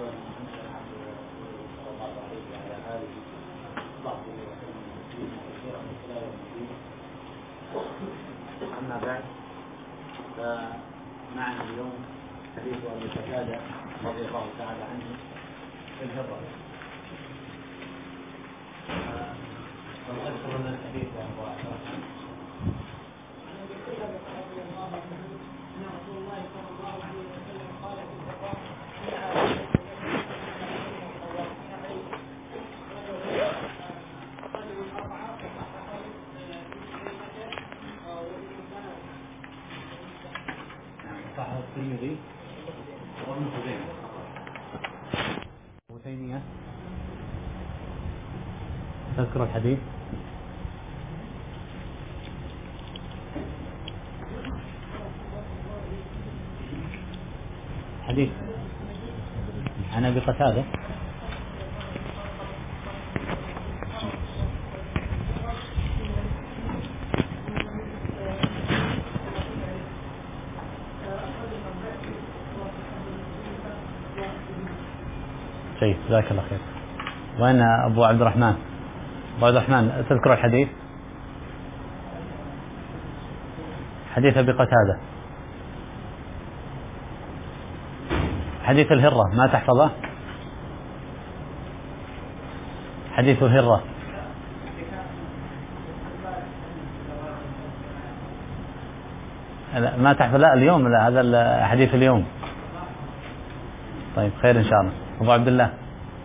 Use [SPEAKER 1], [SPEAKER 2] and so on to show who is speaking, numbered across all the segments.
[SPEAKER 1] أما بعد، فمعنا اليوم حديث أبي قتادة رضي الله تعالى عنه في الهرة. فأذكر لنا الحديث يا أبو عبد الرحمن. أن رسول الله صلى الله عليه وسلم قال في الهرة: صحيح الترمذي وابن خزيمة. أبو تيمية تذكر الحديث؟ حديث عن أبي قتادة جيد، جزاك الله خير. وين أبو عبد الرحمن؟ أبو عبد الرحمن تذكر الحديث؟ حديث أبي قتادة، حديث الهرة ما تحفظه؟ حديث الهرة لا ما تحفظ؟ لا اليوم، لا هذا حديث اليوم. طيب خير إن شاء الله. أبو عبد الله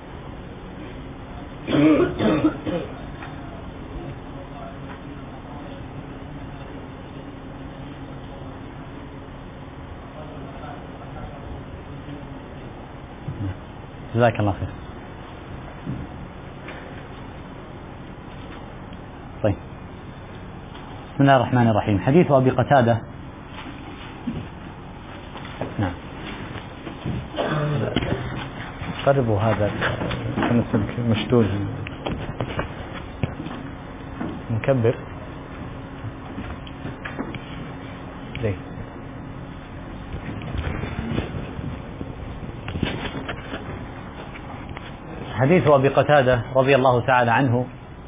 [SPEAKER 1] جزاك الله خير. طيب بسم الله الرحمن الرحيم. حديث أبي قتادة. نعم قربوا هذا السلك مشدود مكبر ليه. حديث أبي قتادة رضي الله تعالى عنه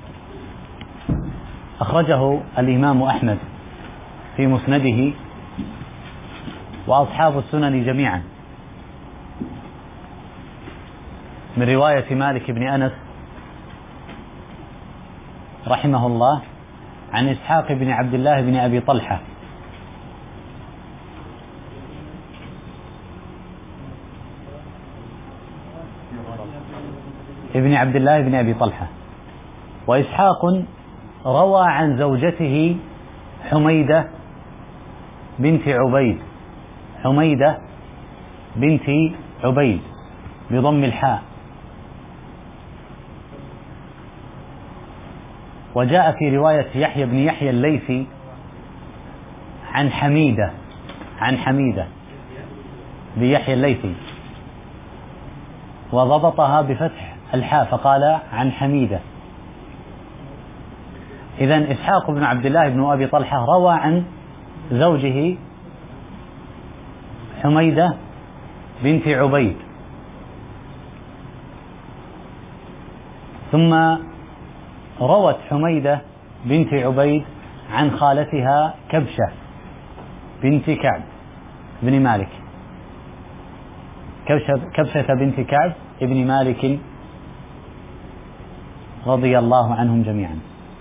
[SPEAKER 1] أخرجه الإمام أحمد في مسنده وأصحاب السنن جميعا من رواية مالك بن أنس رحمه الله عن إسحاق بن عبد الله بن أبي طلحة ابن عبد الله بن أبي طلحة. وإسحاق روى عن زوجته حميدة بنت عبيد، حميدة بنت عبيد بضم الحاء. وجاء في رواية يحيى بن يحيى الليثي عن حميدة، عن حميدة بيحيى الليثي، وضبطها بفتح الحاء فقال عن حميدة. إذن إسحاق بن عبد الله بن أبي طلحة روى عن زوجه حميدة بنت عبيد، ثم روت حميدة بنت عبيد عن خالتها كبشة بنت كعب بن مالك، كبشة بنت كعب ابن مالك رضي الله عنهم جميعا.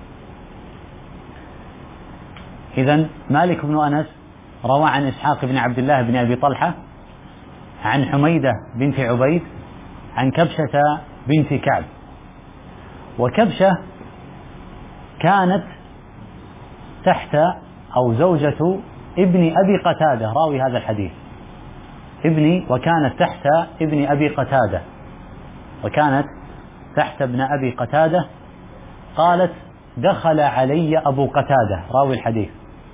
[SPEAKER 1] إذن مالك بن أنس روى عن إسحاق بن عبد الله بن أبي طلحة عن حميدة بنت عبيد عن كبشة بنت كعب. وكبشة كانت تحت أو زوجة ابن أبي قتادة راوي هذا الحديث، وكانت تحت ابن أبي قتادة، وكانت تحت ابن أبي قتادة. قالت: دخل علي أبو قتادة راوي الحديث،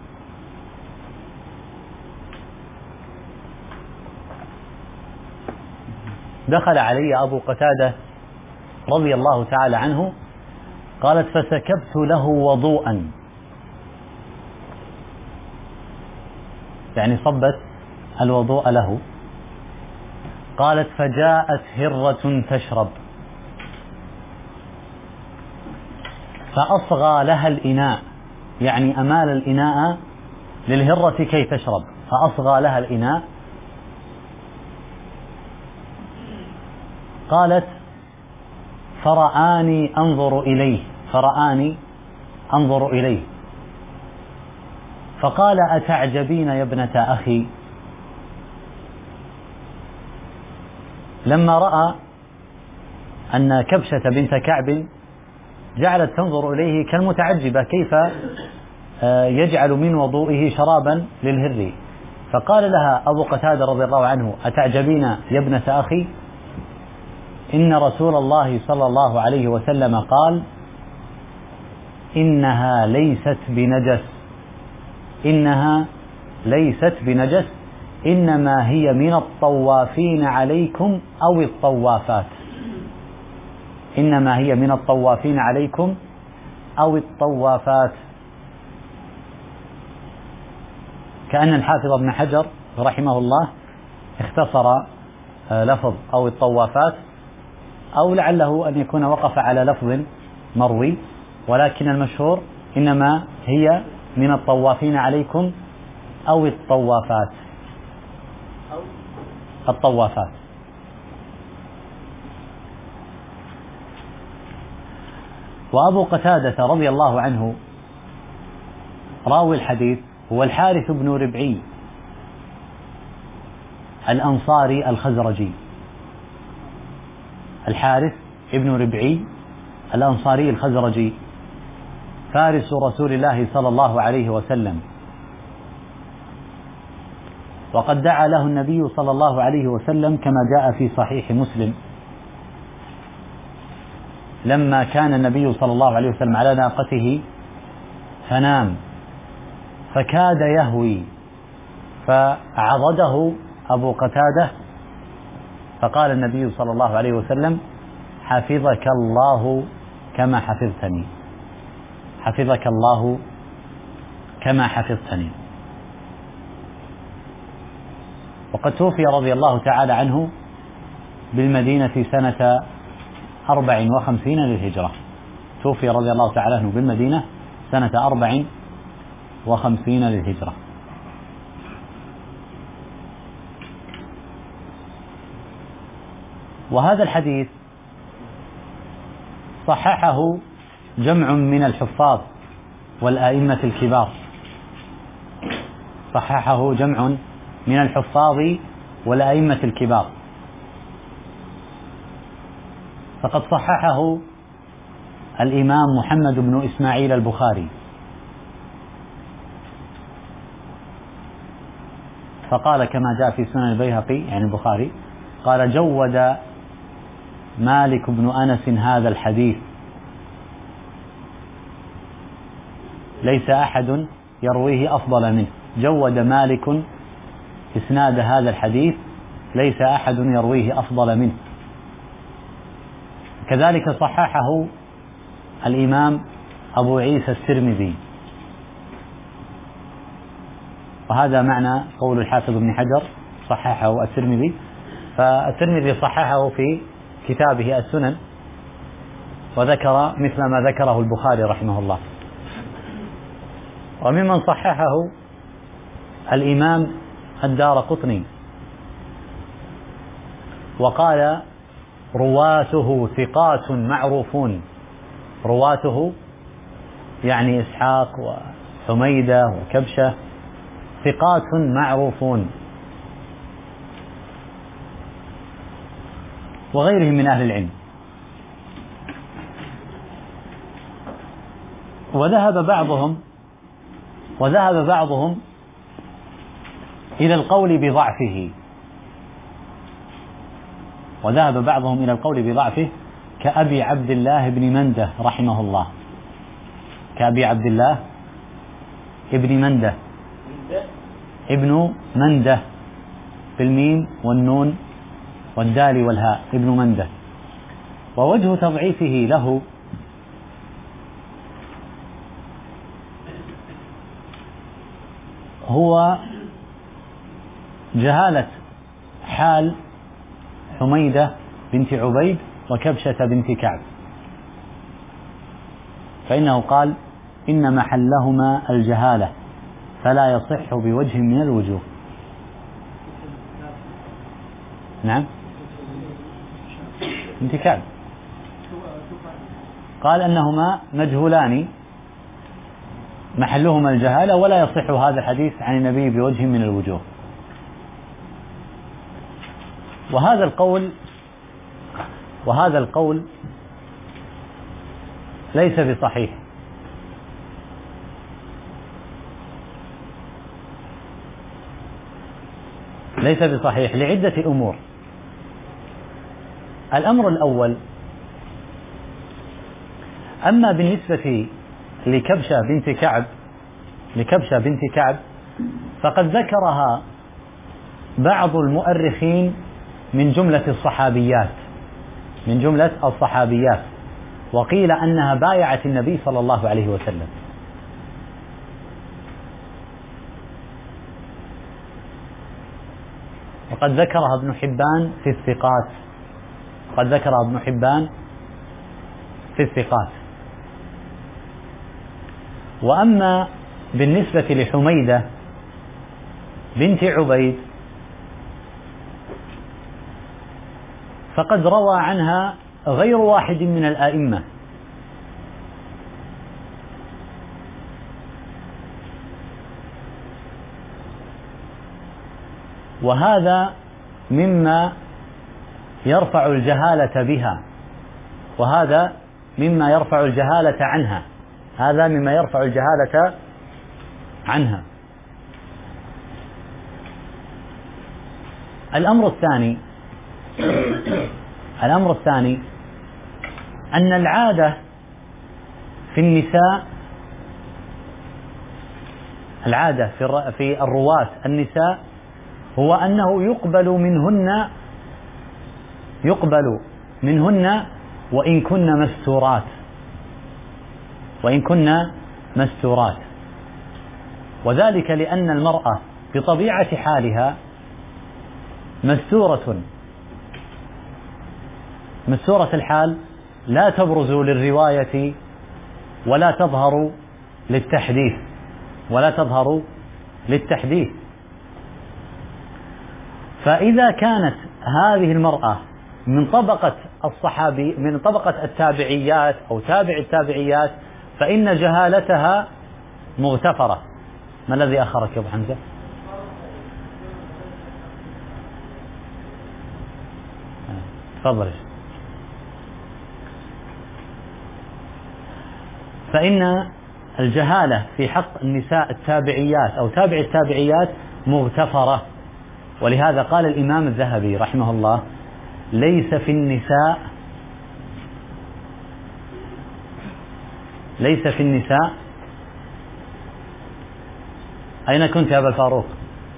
[SPEAKER 1] دخل علي أبو قتادة رضي الله تعالى عنه. قالت: فسكبت له وضوءا، يعني صبت الوضوء له. قالت فجاءت هرة تشرب فأصغى لها الإناء، يعني أمال الإناء للهرة كي تشرب، فأصغى لها الإناء. قالت فرآني أنظر إليه فقال أتعجبين يا ابنة أخي. لما رأى أن كبشة بنت كعب جعلت تنظر إليه كالمتعجبة كيف يجعل من وضوئه شرابا للهر، فقال لها أبو قتادة رضي الله عنه أتعجبين يا ابنة أخي، إن رسول الله صلى الله عليه وسلم قال إنها ليست بنجس إنما هي من الطوافين عليكم أو الطوافات. إنما هي من الطوافين عليكم أو الطوافات. كأن الحافظ ابن حجر رحمه الله اختصر لفظ أو الطوافات، أو لعله أن يكون وقف على لفظ مروي، ولكن المشهور إنما هي من الطوافين عليكم أو الطوافات. وأبو قتادة رضي الله عنه راوي الحديث هو الحارث بن ربعي الأنصاري الخزرجي. الحارث ابن ربعي الأنصاري الخزرجي فارس رسول الله صلى الله عليه وسلم، وقد دعا له النبي صلى الله عليه وسلم كما جاء في صحيح مسلم لما كان النبي صلى الله عليه وسلم على ناقته فنام فكاد يهوي فعضده أبو قتادة، فقال النبي صلى الله عليه وسلم حفظك الله كما حفظتني، حفظك الله كما حفظتني. وقد توفي رضي الله تعالى عنه بالمدينة سنة 54 للهجرة. توفي رضي الله تعالى عنه بالمدينة سنة 54 للهجرة. وهذا الحديث صححه جمع من الحفاظ والآئمة الكبار، صححه جمع من الحفاظ والآئمة الكبار، فقد صححه الإمام محمد بن إسماعيل البخاري، فقال كما جاء في سنن البيهقي يعني البخاري قال جود مالك بن أنس هذا الحديث ليس أحد يرويه أفضل منه. جود مالك إسناد هذا الحديث ليس أحد يرويه أفضل منه. كذلك صححه الإمام أبو عيسى الترمذي، وهذا معنى قول الحافظ ابن حجر صححه الترمذي، فالترمذي صححه في كتابه السنن وذكر مثل ما ذكره البخاري رحمه الله. وممن صححه الإمام الدارقطني وقال رواته ثقات معروفون. رواته يعني إسحاق وحميدة وكبشة ثقات معروفون، وغيرهم من أهل العلم. وذهب بعضهم إلى القول بضعفه، كأبي عبد الله بن منده رحمه الله، كأبي عبد الله ابن منده ابن منده بالميم والنون والدال والهاء ابن منده. ووجه تضعيفه له هو جهالة حال حميدة بنت عبيد وكبشة بنت كعب، فإنه قال إن محلهما الجهالة فلا يصح بوجه من الوجوه. نعم، بنت كعب قال أنهما مجهولان محلهما الجهالة ولا يصح هذا الحديث عن النبي بوجه من الوجوه. وهذا القول ليس بصحيح، ليس بصحيح لعدة أمور. الأمر الأول، أما بالنسبة لكبشة بنت كعب فقد ذكرها بعض المؤرخين من جملة الصحابيات، وقيل أنها بايعت النبي صلى الله عليه وسلم. وقد ذكرها ابن حبان في الثقات. وأما بالنسبة لحميدة بنت عبيد فقد روى عنها غير واحد من الآئمة، وهذا مما يرفع الجهالة بها، وهذا مما يرفع الجهالة عنها. الأمر الثاني أن العادة في النساء، العادة في الرواة النساء هو أنه يقبل منهن وإن كن مستورات، وذلك لأن المرأة بطبيعة حالها مستورة الحال، لا تبرز للرواية ولا تظهر للتحديث. فإذا كانت هذه المرأة من طبقة التابعيات أو تابع التابعيات فإن جهالتها مغتفرة. ما الذي أخرك يا أبو حمزة؟ تفضل. فإن الجهالة في حق النساء التابعيات أو تابع التابعيات مغتفرة، ولهذا قال الإمام الذهبي رحمه الله: ليس في النساء أين كنت يا أبا الفاروق؟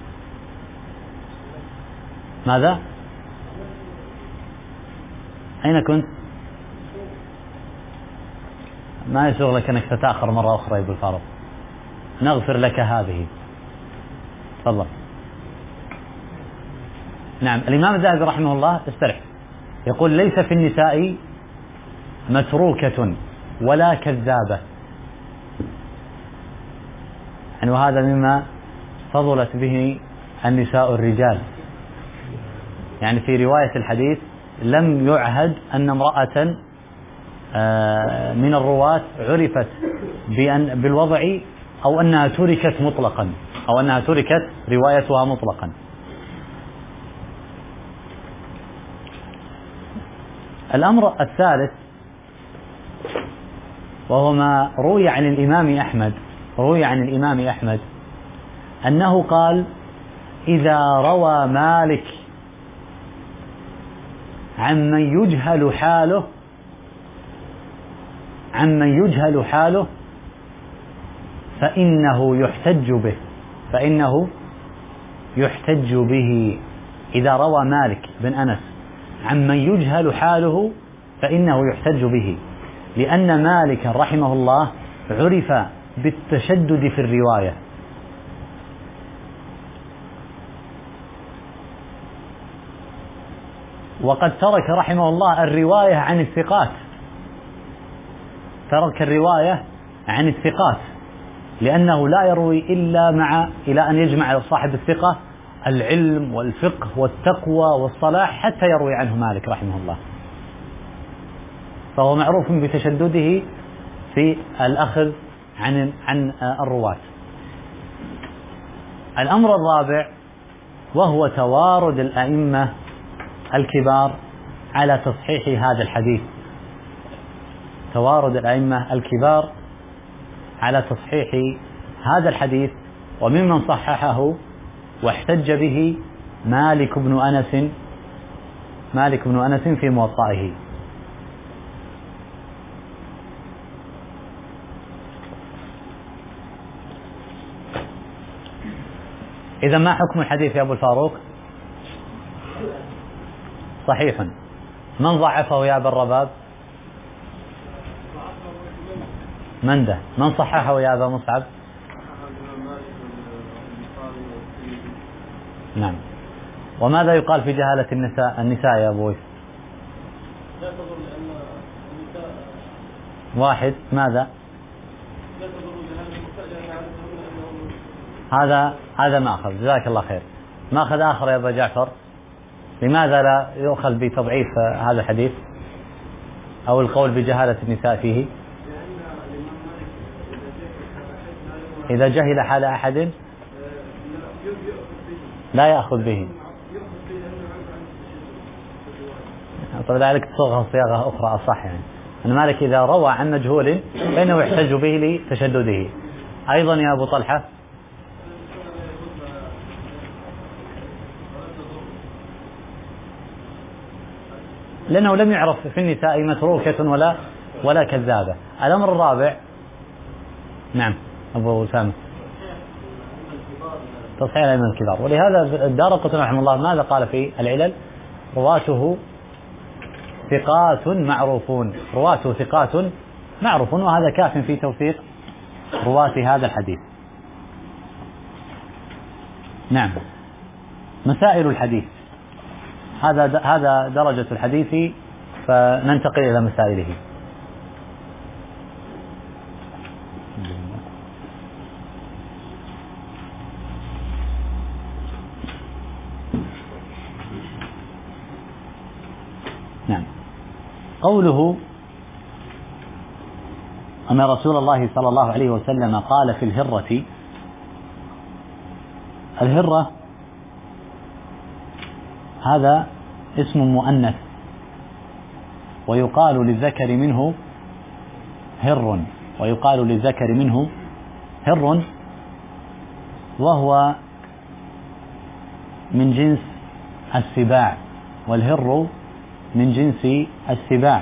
[SPEAKER 1] ماذا؟ أين كنت؟ ما يسوغ لك أنك تتأخر مرة أخرى يا أبو الفاروق، نغفر لك هذه. تفضل. نعم، الإمام الذهبي رحمه الله استرح، يقول: ليس في النساء متروكة ولا كذابة، يعني وهذا مما فضلت به النساء الرجال. يعني في رواية الحديث لم يعهد أن امرأة من الرواة عرفت بالوضع أو أنها تركت مطلقا، أو أنها تركت روايتها مطلقا. الأمر الثالث وهو ما روي عن الإمام أحمد أنه قال: إذا روى مالك عمن يجهل حاله فإنه يحتج به. إذا روى مالك بن أنس عمن يجهل حاله فإنه يحتج به، لأن مالك رحمه الله عرف بالتشدد في الرواية، وقد ترك رحمه الله الرواية عن الثقات، ترك الرواية عن الثقات، لأنه لا يروي إلا إلى أن يجمع صاحب الثقة العلم والفقه والتقوى والصلاح حتى يروي عنه مالك رحمه الله، فهو معروف بتشدده في الأخذ عن الرواة. الأمر الرابع وهو توارد الأئمة الكبار على تصحيح هذا الحديث، توارد الأئمة الكبار على تصحيح هذا الحديث، وممن صححه واحتج به مالك بن أنس في موطئه. إذا ما حكم الحديث يا أبو الفاروق؟ صحيح. من ضعفه يا أبا الرباب؟ من ده؟ من صححه يا أبا مصعب؟ نعم. وماذا يقال في جهالة النساء يا أبوي؟ واحد ماذا؟ هذا ماخذ، جزاك الله خير. ماخذ آخر يا أبا جعفر، لماذا لا يؤخذ بتضعيف هذا الحديث أو القول بجهالة النساء فيه؟ إذا جهل حال أحد لا يأخذ به. طبعا ذلك صياغة أخرى أصح، يعني أن مالك إذا روى عن مجهول فإنه يحتج به لتشدده. أيضا يا أبو طلحة، لأنه لم يعرف في النساء متروكة ولا كذابة. الأمر الرابع، نعم أبو سامي، تصحيح الأئمة الكبار. ولهذا الدارقطني رحمه الله ماذا قال في العلل؟ رواته ثقات معروفون، رواته ثقات معروفون، وهذا كاف في توثيق رواة هذا الحديث. نعم. مسائل الحديث، هذا درجة الحديث، فننتقل إلى مسائله. نعم. قوله أن رسول الله صلى الله عليه وسلم قال في الهرة، الهرة هذا اسم مؤنث، ويقال للذكر منه هر، ويقال للذكر منه هر، وهو من جنس السباع، والهر من جنس السباع،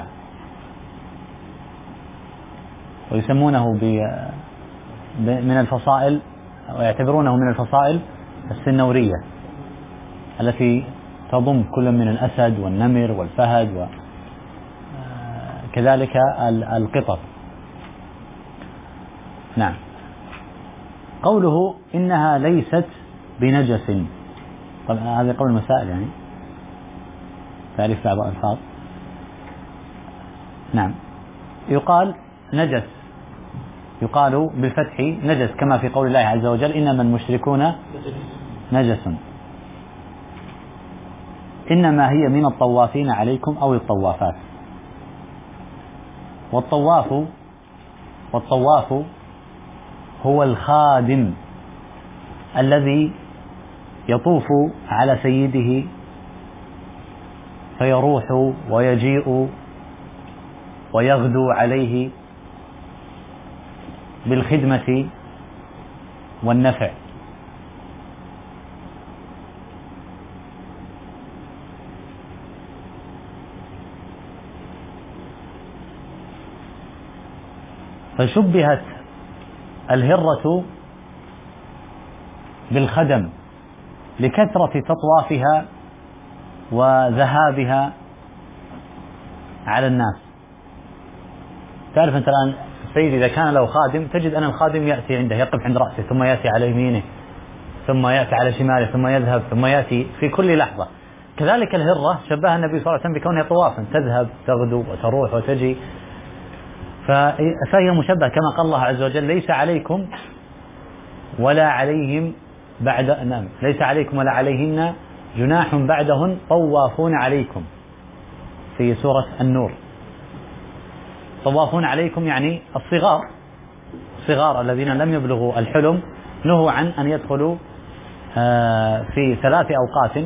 [SPEAKER 1] ويسمونه من الفصائل، ويعتبرونه من الفصائل السنورية التي تضم كل من الأسد والنمر والفهد وكذلك القطط. نعم. قوله إنها ليست بنجس، طبعا هذا قول المسائل، يعني تعريف بعض الألفاظ. نعم. يقال نجس، يقال بالفتح نجس، كما في قول الله عز وجل إنما المشركون نجس. إنما هي من الطوافين عليكم أو الطوافات. والطواف هو الخادم الذي يطوف على سيده فيروح ويجيء ويغدو عليه بالخدمة والنفع. فشبهت الهرة بالخدم لكثرة تطوافها وذهابها على الناس. تعرف أنت الآن السيد إذا كان له خادم تجد أن الخادم يأتي عنده، يقف عند رأسه، ثم يأتي على يمينه، ثم يأتي على شماله، ثم يذهب، ثم يأتي في كل لحظة. كذلك الهرة شبهها النبي صلى الله عليه وسلم بكونها طوافا تذهب تغدو وتروح وتجي، فهي مشبهة كما قال الله عز وجل: ليس عليكم ولا عليهم ليس عليكم ولا عليهن جناح بعدهن طوافون عليكم، في سورة النور. طوافون عليكم يعني الصغار الذين لم يبلغوا الحلم نهوا عن أن يدخلوا في 3 أوقات،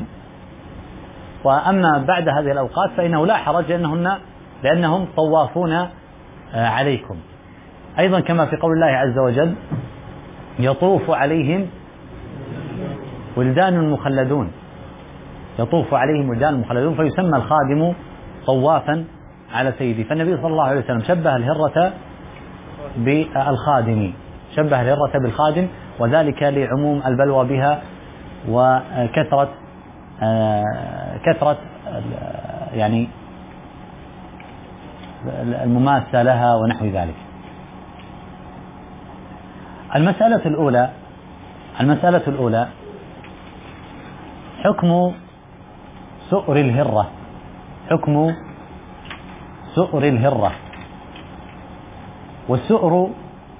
[SPEAKER 1] وأما بعد هذه الأوقات فإنه لا حرج لأنهم طوافون عليكم. أيضا كما في قول الله عز وجل: يطوف عليهم ولدان مخلدون، يطوف عليهم ولدان مخلدون، فيسمى الخادم طوافا على سيدي. فالنبي صلى الله عليه وسلم شبه الهرة بالخادم، شبه الهرة بالخادم، وذلك لعموم البلوى بها وكثرة يعني المماسة لها ونحو ذلك. المسألة الأولى حكم سؤر الهرة. والسؤر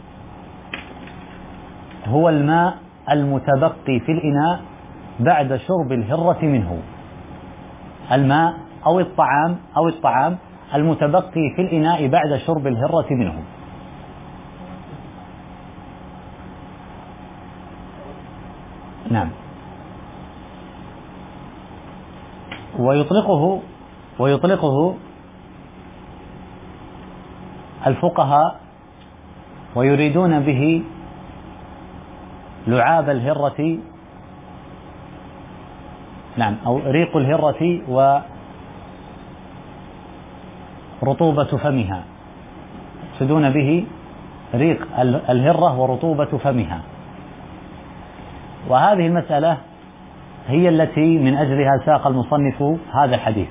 [SPEAKER 1] هو الماء المتبقي في الإناء بعد شرب الهرة منه، الماء أو الطعام المتبقي في الإناء بعد شرب الهرة منه. نعم. ويطلقه الفقهاء ويريدون به لعاب الهرة، نعم، أو ريق الهرة ورطوبة فمها، يقصدون به ريق الهرة ورطوبة فمها. وهذه المسألة هي التي من أجلها ساق المصنف هذا الحديث،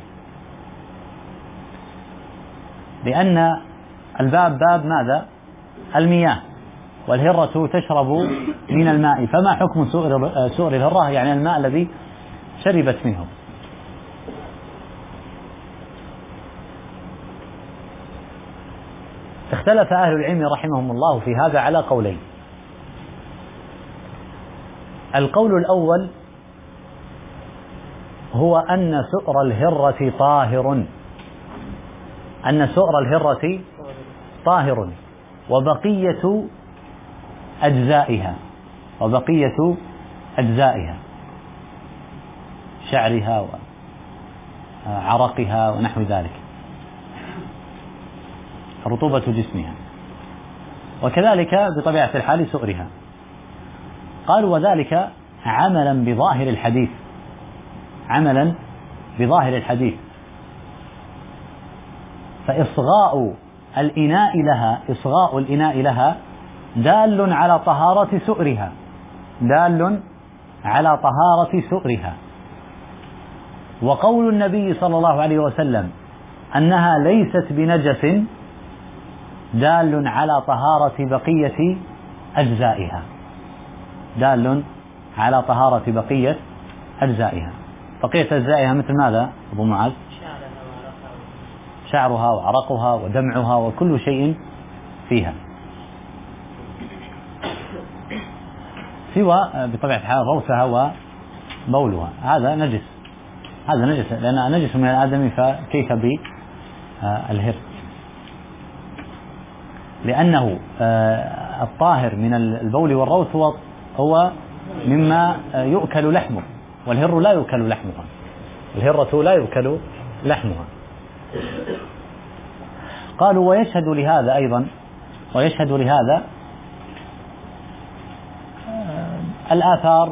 [SPEAKER 1] لأن الباب باب ماذا؟ المياه، والهرة تشرب من الماء، فما حكم سؤر الهرة؟ يعني الماء الذي شربت منه. اختلف أهل العلم رحمهم الله في هذا على قولين. القول الأول هو أن سؤر الهرة طاهر، وبقية أجزائها شعرها وعرقها ونحو ذلك، رطوبة جسمها، وكذلك بطبيعة الحال سؤرها. قالوا وذلك عملا بظاهر الحديث، فإصغاء الإناء لها دال على طهارة سؤرها، وقول النبي صلى الله عليه وسلم أنها ليست بنجس دال على طهارة بقية أجزائها، بقية أجزائها مثل ماذا أبو معاذ؟ شعرها وعرقها ودمعها وكل شيء فيها، سوى بطبيعة الحال روثها وبولها، هذا نجس، لأنها نجس من الآدم، فكيف بالهر؟ لأنه الطاهر من البول والروث هو مما يؤكل لحمه، والهر لا يؤكل لحمها، الهرة لا يؤكل لحمها. قالوا ويشهد لهذا الآثار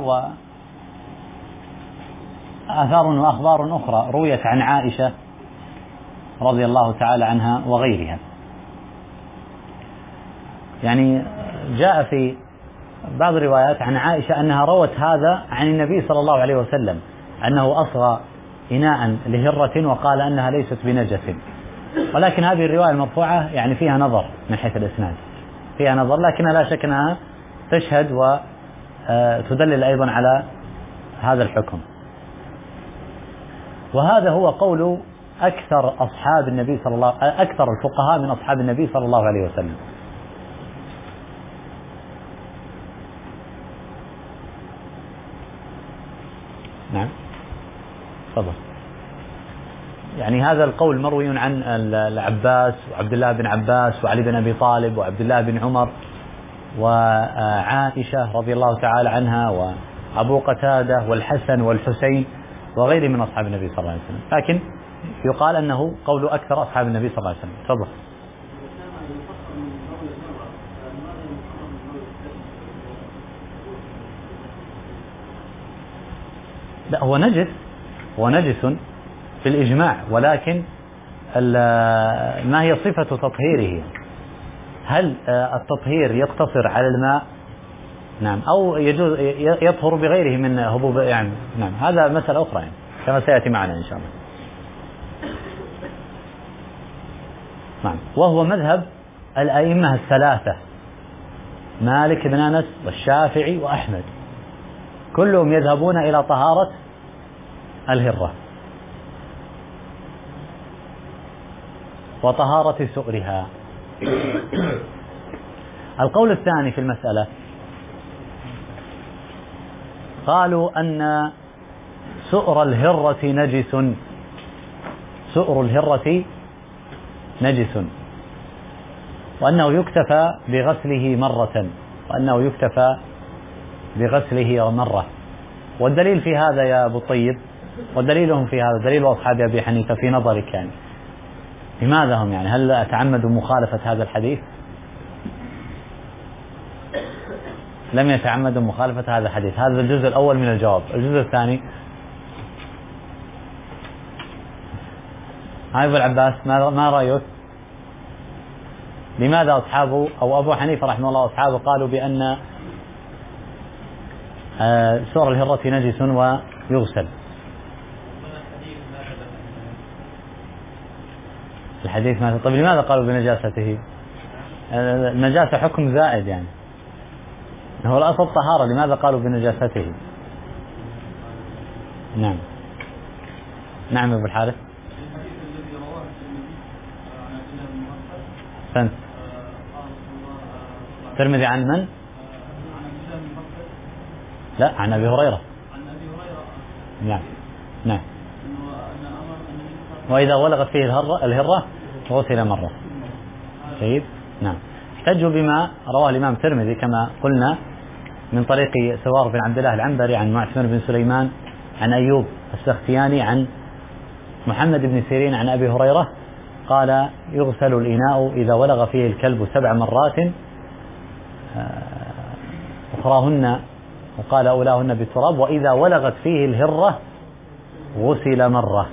[SPEAKER 1] وأخبار أخرى رويت عن عائشة رضي الله تعالى عنها وغيرها. يعني جاء في بعض الروايات عن عائشة أنها روت هذا عن النبي صلى الله عليه وسلم، أنه أصغى إناء لهرة وقال أنها ليست بنجس، ولكن هذه الرواية المرفوعة يعني فيها نظر من حيث الإسناد، لكن لا شك أنها تشهد وتدلل أيضا على هذا الحكم. وهذا هو قول أكثر أصحاب النبي أكثر الفقهاء من أصحاب النبي صلى الله عليه وسلم. نعم تفضل. يعني هذا القول مروي عن العباس وعبد الله بن عباس وعلي بن أبي طالب وعبد الله بن عمر وعائشة رضي الله تعالى عنها وأبو قتادة والحسن والحسين وغيرهم من أصحاب النبي صلى الله عليه وسلم، لكن يقال أنه قول أكثر أصحاب النبي صلى الله عليه وسلم. تفضل. لا، هو نجس في الإجماع، ولكن ما هي صفة تطهيره؟ هل التطهير يقتصر على الماء؟ نعم، أو يجوز يطهر بغيره من هبوب يعني؟ نعم، هذا مسألة أخرى يعني كما سيأتي معنا إن شاء الله. نعم، وهو مذهب الأئمة الثلاثة مالك بن أنس والشافعي وأحمد، كلهم يذهبون إلى طهارة الهرة وطهارة سؤرها. القول الثاني في المسألة قالوا أن سؤر الهرة نجس، وأنه يكتفى بغسله مرة. والدليل في هذا يا أبو الطيب، ودليلهم في هذا دليل أصحاب أبي حنيفة في نظرك يعني، لماذا هم يعني هل أتعمدوا مخالفة هذا الحديث؟ لم يتعمدوا مخالفة هذا الحديث. هذا الجزء الأول من الجواب. الجزء الثاني، أبو العباس ما رأيك؟ لماذا أصحابه أو أبو حنيفة رحمه الله وأصحابه قالوا بأن سؤر الهرة نجس ويغسل؟ الحديث ما. طيب لماذا قالوا بنجاسته؟ النجاسة حكم زائد يعني، هو الأصل طهارة، لماذا قالوا بنجاسته؟ نعم أبو الحارث. فهمت. الترمذي عن من؟ لا، عن أبي هريرة. نعم. وإذا ولغت فيه الهرة غسل مرة. جيد. نعم. احتجوا بما رواه الإمام الترمذي كما قلنا من طريق سوار بن عبد الله العنبري عن معتمر بن سليمان عن أيوب السختياني عن محمد بن سيرين عن أبي هريرة قال: يغسل الإناء إذا ولغ فيه الكلب 7 مرات أخراهن، وقال أولاهن بالتراب، وإذا ولغت فيه الهرة غسل مرة.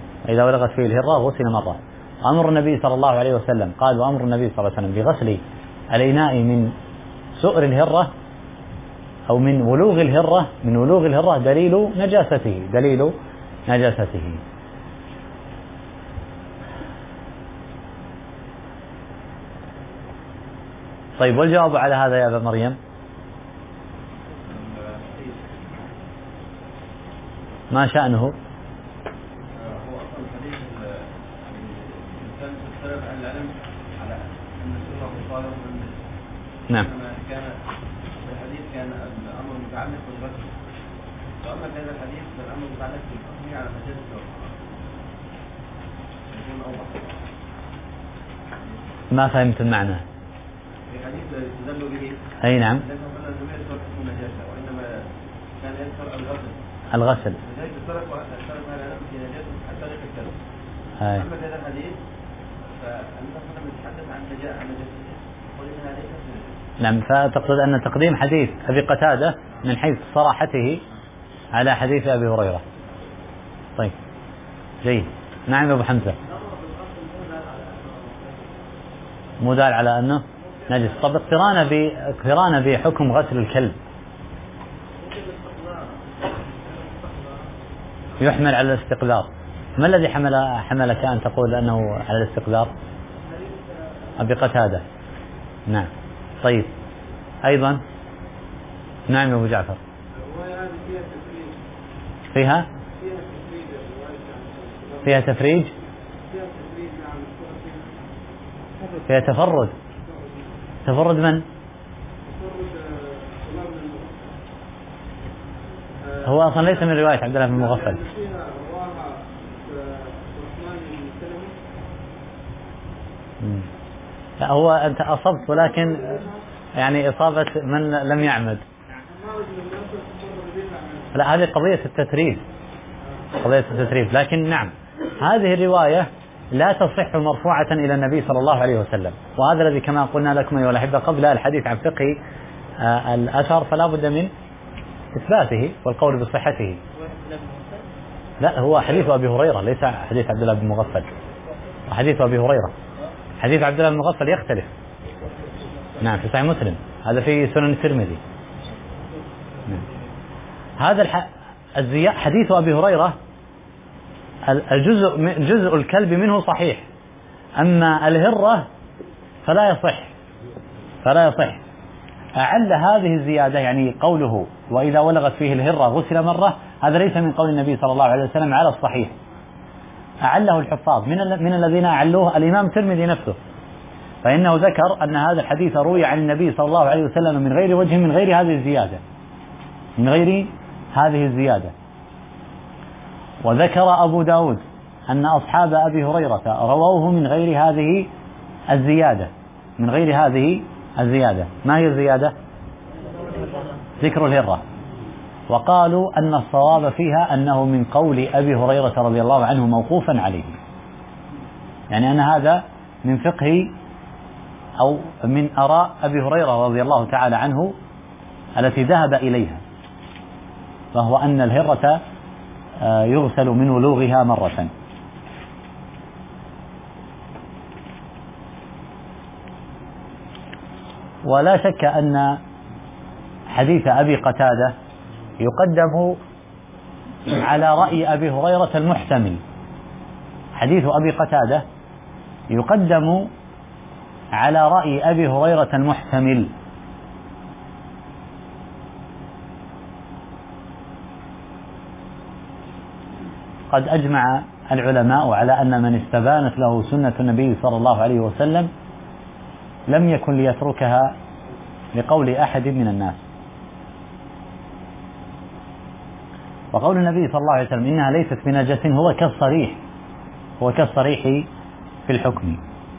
[SPEAKER 1] أمر النبي صلى الله عليه وسلم قال: وأمر النبي صلى الله عليه وسلم بغسل الإناء من سؤر الهرة أو من ولوغ الهرة دليل نجاسته. طيب، والجواب على هذا يا أبا مريم؟ ما شأنه؟ نعم.
[SPEAKER 2] كان الحديث الأمر متعلق بالغسل، وأما هذا الحديث فالأمر متعلق بالحكم على مجال الزواج.
[SPEAKER 1] ما فهمت المعنى.
[SPEAKER 2] في حديث يستدل به.
[SPEAKER 1] أي نعم.
[SPEAKER 2] لأنه قال لم يذكر حكم النجاسة، وإنما كان يذكر الغسل. لذلك ترك هذا الأمر في نجاسة حتى لا يكتب. أما هذا الحديث فالنبي صلى الله عليه وسلم يتحدث عن نجاسته، وإنها ليست نجاسة.
[SPEAKER 1] نعم، فتقصد أن تقديم حديث أبي قتادة من حيث صراحته على حديث أبي هريرة. طيب، جيد. نعم أبو حمزة. مو دال على أنه نجس. طب اقترانه بحكم غسل الكلب يحمل على الاستقذار. ما الذي حملك أن تقول أنه على الاستقذار؟ أبي قتادة. نعم. طيب، أيضا. نعم يا أبو جعفر. فيها فيها تفريج، فيها تفرد. تفرد من؟ هو أصلا ليس من رواية عبد الله بن مغفل. لا هو أنت أصبت، ولكن يعني إصابة من لم يعمد. لا هذه قضية التتريب، قضية التتريب. لكن نعم هذه الرواية لا تصح مرفوعة إلى النبي صلى الله عليه وسلم، وهذا الذي كما قلنا لكم أيها الأحبة قبل الحديث عن فقه الأثر فلا بد من إثباته والقول بصحته. لا هو حديث أبي هريرة ليس حديث عبد الله بن مغفل. حديث أبي هريرة، حديث عبد الله بن مغفل يختلف. نعم في صحيح مسلم، هذا في سنن الترمذي. هذا حديث أبي هريرة جزء الكلب منه صحيح، أما الهرة فلا يصح. أعل هذه الزيادة يعني قوله وإذا ولغت فيه الهرة غسل مرة، هذا ليس من قول النبي صلى الله عليه وسلم على الصحيح، أعله الحفاظ من الذين أعلوه الإمام الترمذي نفسه، فإنه ذكر أن هذا الحديث روي عن النبي صلى الله عليه وسلم من غير وجه من غير هذه الزيادة. وذكر أبو داود أن أصحاب أبي هريرة رووه من غير هذه الزيادة. ما هي الزيادة؟ ذكر الهرة. وقالوا أن الصواب فيها أنه من قول أبي هريرة رضي الله عنه موقوفا عليه، يعني أن هذا من فقه أو من آراء أبي هريرة رضي الله تعالى عنه التي ذهب إليها، وهو أن الهرة يغسل من ولوغها مرة. ولا شك أن حديث أبي قتادة يقدم على رأي أبي هريرة المحتمل. حديث أبي قتادة يقدم على رأي أبي هريرة المحتمل. قد أجمع العلماء على أن من استبانت له سنة النبي صلى الله عليه وسلم لم يكن ليتركها لقول أحد من الناس. وقول النبي صلى الله عليه وسلم إنها ليست بنجس هو كالصريح في الحكم.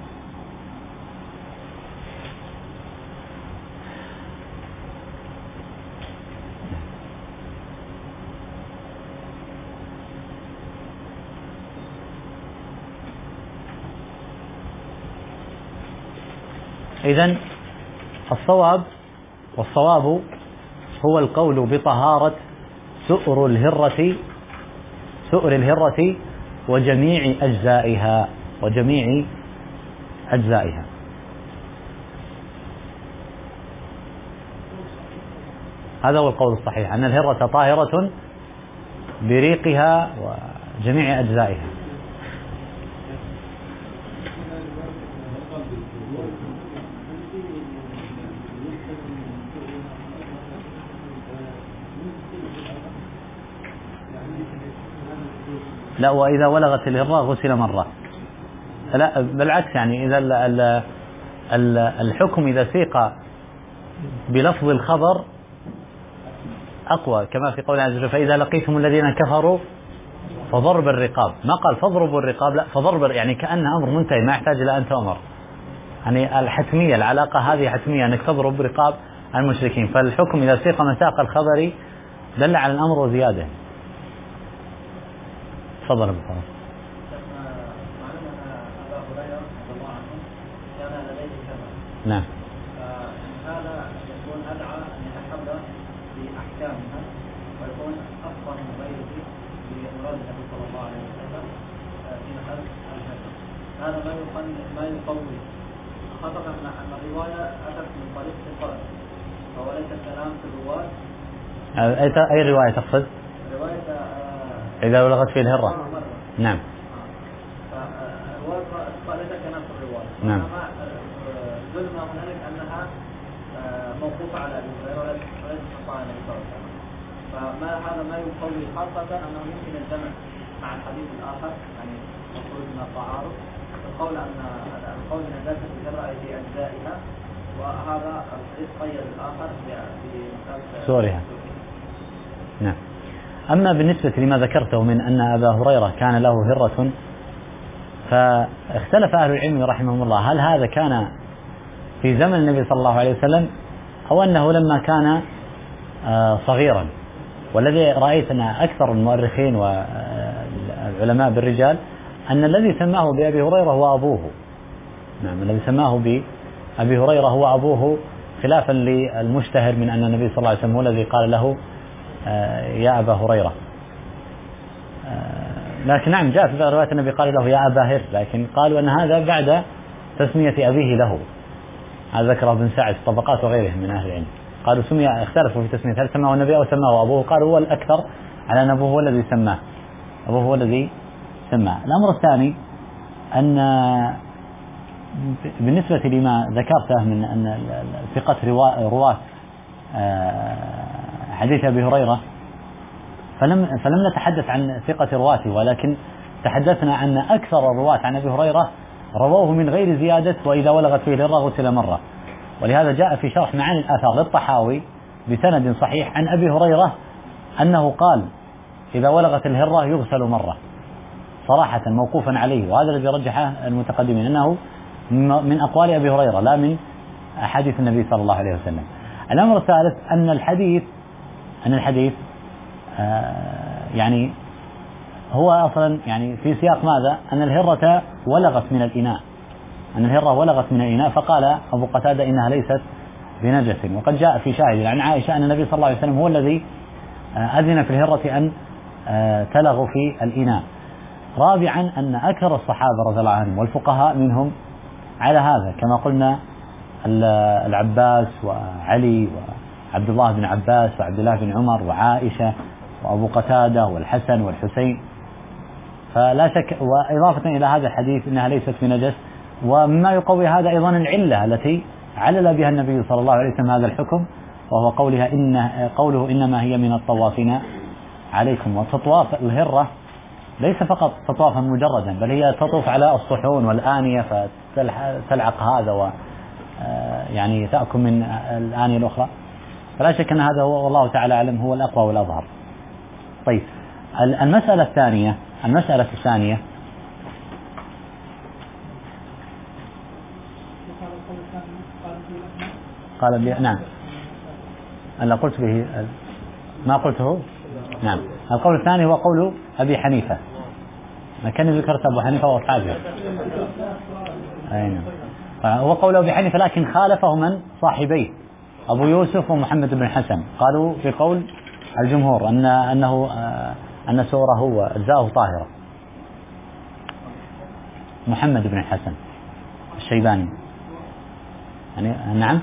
[SPEAKER 1] إذن الصواب هو القول بطهارة سؤر الهرة وجميع أجزائها. هذا هو القول الصحيح، أن الهرة طاهرة بريقها وجميع أجزائها. لا وإذا ولغت الهرة غسل مرة. لا بالعكس، يعني إذا الحكم إذا سيق بلفظ الخبر أقوى، كما في قول عز وجل فإذا لقيتم الذين كفروا فضرب الرقاب، ما قال فاضربوا الرقاب، لا فضرب، يعني كأن أمر منتهي ما يحتاج إلى أن تؤمر. يعني الحتمية، العلاقة هذه حتمية أنك تضرب رقاب المشركين، فالحكم إذا سيق مساق الخبر دل على الأمر وزيادة. تفضل ابو فضل. نعم.
[SPEAKER 2] هذا يكون أدعى أن يتحرى بأحكامها ويكون أفضل من غيره بمراد النبي صلى الله عليه وسلم في محل الحكم. هذا ما يقوي، خاصة أن الرواية أتت من طريق الفرد، فهو ليس الكلام في الرواة.
[SPEAKER 1] أي رواية تقصد؟
[SPEAKER 2] رواية
[SPEAKER 1] إذا ولغت فيه الهرة. نعم.
[SPEAKER 2] فالرواية ليس كلام في الرواية.
[SPEAKER 1] نعم.
[SPEAKER 2] جزء ما هنالك أنها موقوفة على أبي هريرة وليس على النبي صلى الله عليه وسلم. فما هذا ما يقوي، خاصة أنه يمكن الجمع
[SPEAKER 3] مع الحديث الآخر يعني مخرج من التعارض القول أن نجاسة الهرة أي في أجزائها، وهذا الحديث قيد الآخر بمثال
[SPEAKER 1] سورها. نعم. أما بالنسبة لما ذكرته من أن أبا هريرة كان له هرة، فاختلف أهل العلم رحمهم الله هل هذا كان في زمن النبي صلى الله عليه وسلم أو أنه لما كان صغيرا. والذي رأيت أن أكثر المؤرخين والعلماء بالرجال أن الذي سماه بأبي هريرة هو أبوه. نعم، الذي سماه بأبي هريرة هو أبوه، خلافا للمشتهر من أن النبي صلى الله عليه وسلم هو الذي قال له يا أبا هريرة. لكن نعم جاء في رواية النبي قال له يا أبا هر، لكن قالوا أن هذا بعد تسمية أبيه له. هذا ذكره ابن سعد في طبقات وغيره من أهل العلم، قالوا اختلفوا في تسمية هل سماه النبي أو سماه أبوه، قالوا هو الأكثر على أن أبوه هو الذي سماه، أبوه هو الذي سماه. الأمر الثاني أن بالنسبة لما ذكرته من أن ثقة رواة حديث أبي هريرة، فلم نتحدث عن ثقة رواته، ولكن تحدثنا أن أكثر الرواة عن أبي هريرة رووه من غير زيادة وإذا ولغت فيه الهرة غسل مرة. ولهذا جاء في شرح معاني الآثار للطحاوي بسند صحيح عن أبي هريرة أنه قال إذا ولغت الهرة يغسل مرة، صراحة موقوفا عليه، وهذا الذي رجحه المتقدمين أنه من أقوال أبي هريرة لا من حديث النبي صلى الله عليه وسلم. الأمر الثالث أن الحديث يعني هو أصلا يعني في سياق ماذا؟ أن الهرة ولغت من الإناء، فقال أبو قتادة إنها ليست بنجس. وقد جاء في شاهد عن عائشة أن النبي صلى الله عليه وسلم هو الذي أذن في الهرة أن تلغ في الإناء. رابعا أن أكثر الصحابة رضي الله عنهم والفقهاء منهم على هذا، كما قلنا العباس وعلي وعبد الله بن عباس وعبد الله بن عمر وعائشة وأبو قتادة والحسن والحسين. فلا شك، وإضافة إلى هذا الحديث أنها ليست بنجس. ومما يقوي هذا أيضا العلة التي علل بها النبي صلى الله عليه وسلم هذا الحكم، وهو قوله إنما هي من الطوافين عليكم. وتطواف الهرة ليس فقط تطوافا مجردا، بل هي تطوف على الصحون والآنية فتلعق هذا يعني تأكل من الآنية الأخرى. فلا شك أن هذا هو، والله تعالى أعلم، هو الأقوى والأظهر. طيب، المسألة الثانية قال نعم، أنا قلت به ما قلته. نعم، القول الثاني هو قول أبي حنيفة. ما كان ذكرت أبو حنيفة وأصحابه. هو قول أبي حنيفة، لكن خالفه من صاحبيه أبو يوسف ومحمد بن الحسن. قالوا في قول الجمهور أن سوره وأجزاؤه طاهرة. محمد بن الحسن الشيباني يعني نعم،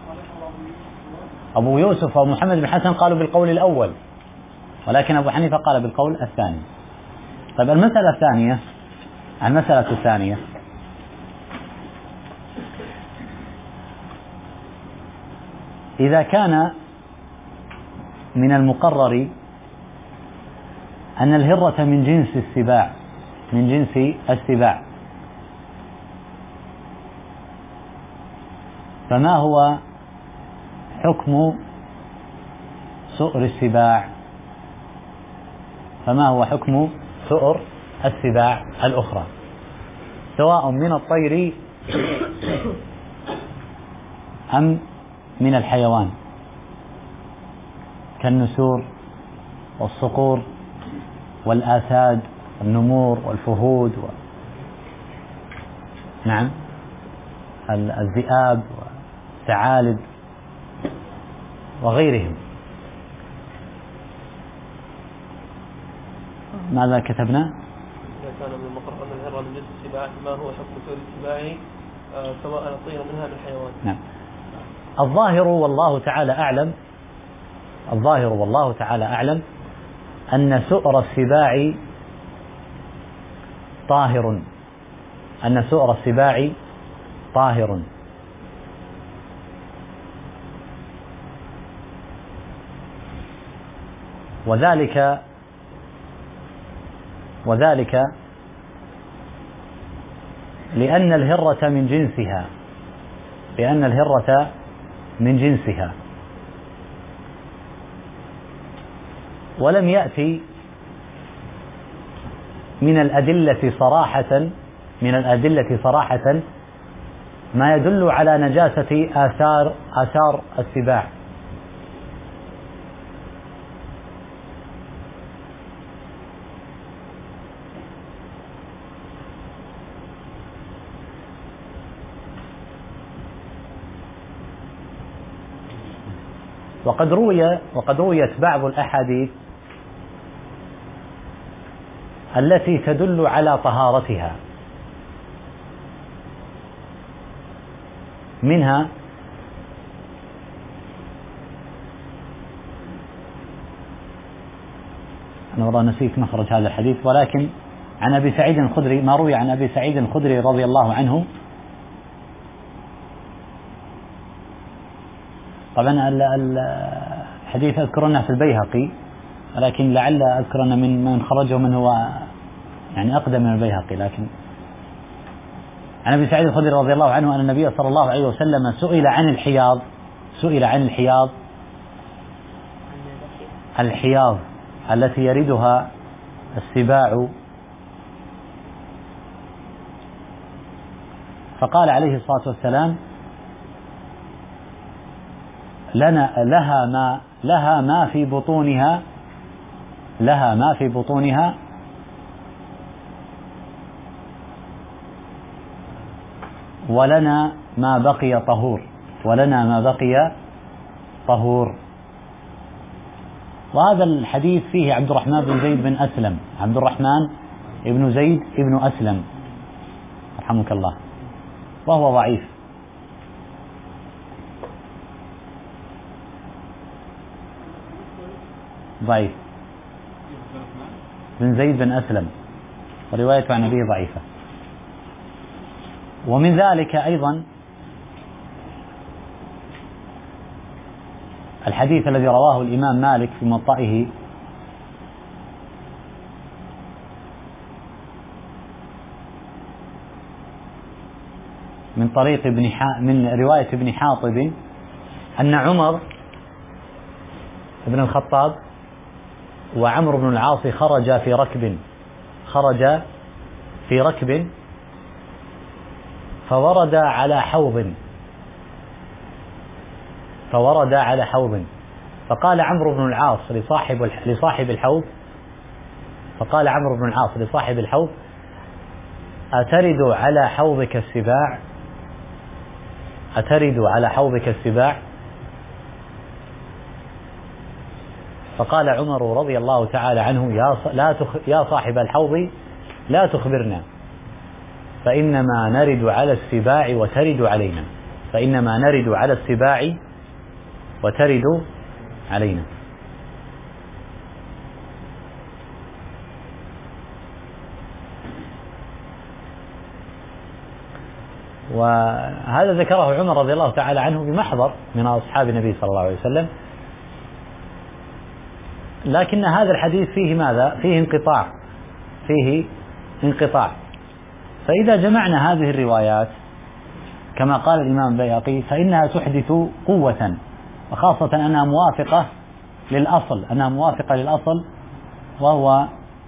[SPEAKER 1] أبو يوسف ومحمد بن الحسن قالوا بالقول الأول، ولكن أبو حنيفة قال بالقول الثاني. طيب، المسألة الثانية إذا كان من المقرر أن الهرة من جنس السباع، فما هو حكم سؤر السباع الأخرى، سواء من الطير أم من الحيوان كالنسور والصقور والآساد والنمور والفهود نعم الذئاب والثعالب وغيرهم. ماذا كتبنا؟
[SPEAKER 2] إذا كان من المقرر أن الهرة من جنس السباع، ما هو حكم سؤر السباع سواء الطير منها من الحيوان؟
[SPEAKER 1] نعم. الظاهر والله تعالى أعلم أن سؤر السباع طاهر، وذلك وذلك لأن الهرة من جنسها ولم يأتي من الأدلة صراحة ما يدل على نجاسة آثار السباع. وقد رويت بعض الأحاديث التي تدل على طهارتها، منها أنا والله نسيت مخرج هذا الحديث، ولكن عن أبي سعيد الخدري، ما روي عن أبي سعيد الخدري رضي الله عنه. طبعا الحديث أذكرنا في البيهقي، ولكن لعل أذكرنا من خرجه من هو يعني أقدم من البيهقي. لكن عن أبي سعيد الخدري رضي الله عنه أن النبي صلى الله عليه وسلم سئل عن الحياض التي يردها السباع، فقال عليه الصلاة والسلام: لها ما في بطونها ولنا ما بقي طهور. وهذا الحديث فيه عبد الرحمن بن زيد بن أسلم رحمك الله، وهو ضعيف. بن زيد بن أسلم، وروايته عن أبيه ضعيفة. ومن ذلك أيضا الحديث الذي رواه الإمام مالك في موطئه من طريق من رواية ابن حاطب أن عمر بن الخطاب وعمرو بن العاص خرج في ركب فورد على حوض، فقال عمرو بن العاص لصاحب الحوض: أترد على حوضك السباع؟ فقال عمر رضي الله تعالى عنه: يا صاحب الحوض لا تخبرنا، فإنما نرد على السباع وترد علينا. وهذا ذكره عمر رضي الله تعالى عنه بمحضر من أصحاب النبي صلى الله عليه وسلم، لكن هذا الحديث فيه ماذا؟ فيه انقطاع. فإذا جمعنا هذه الروايات كما قال الإمام البيهقي فإنها تحدث قوة، وخاصة أنها موافقة للأصل وهو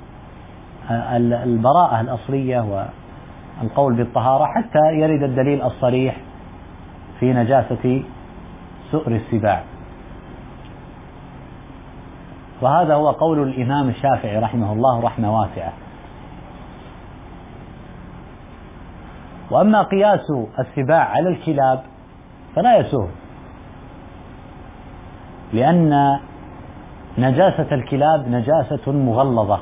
[SPEAKER 1] البراءة الأصلية والقول بالطهارة، حتى يرد الدليل الصريح في نجاسة سؤر السباع. وهذا هو قول الإمام الشافعي رحمه الله رحمة واسعة. وأما قياس السباع على الكلاب فلا يسوغ، لأن نجاسة الكلاب نجاسة مغلظة،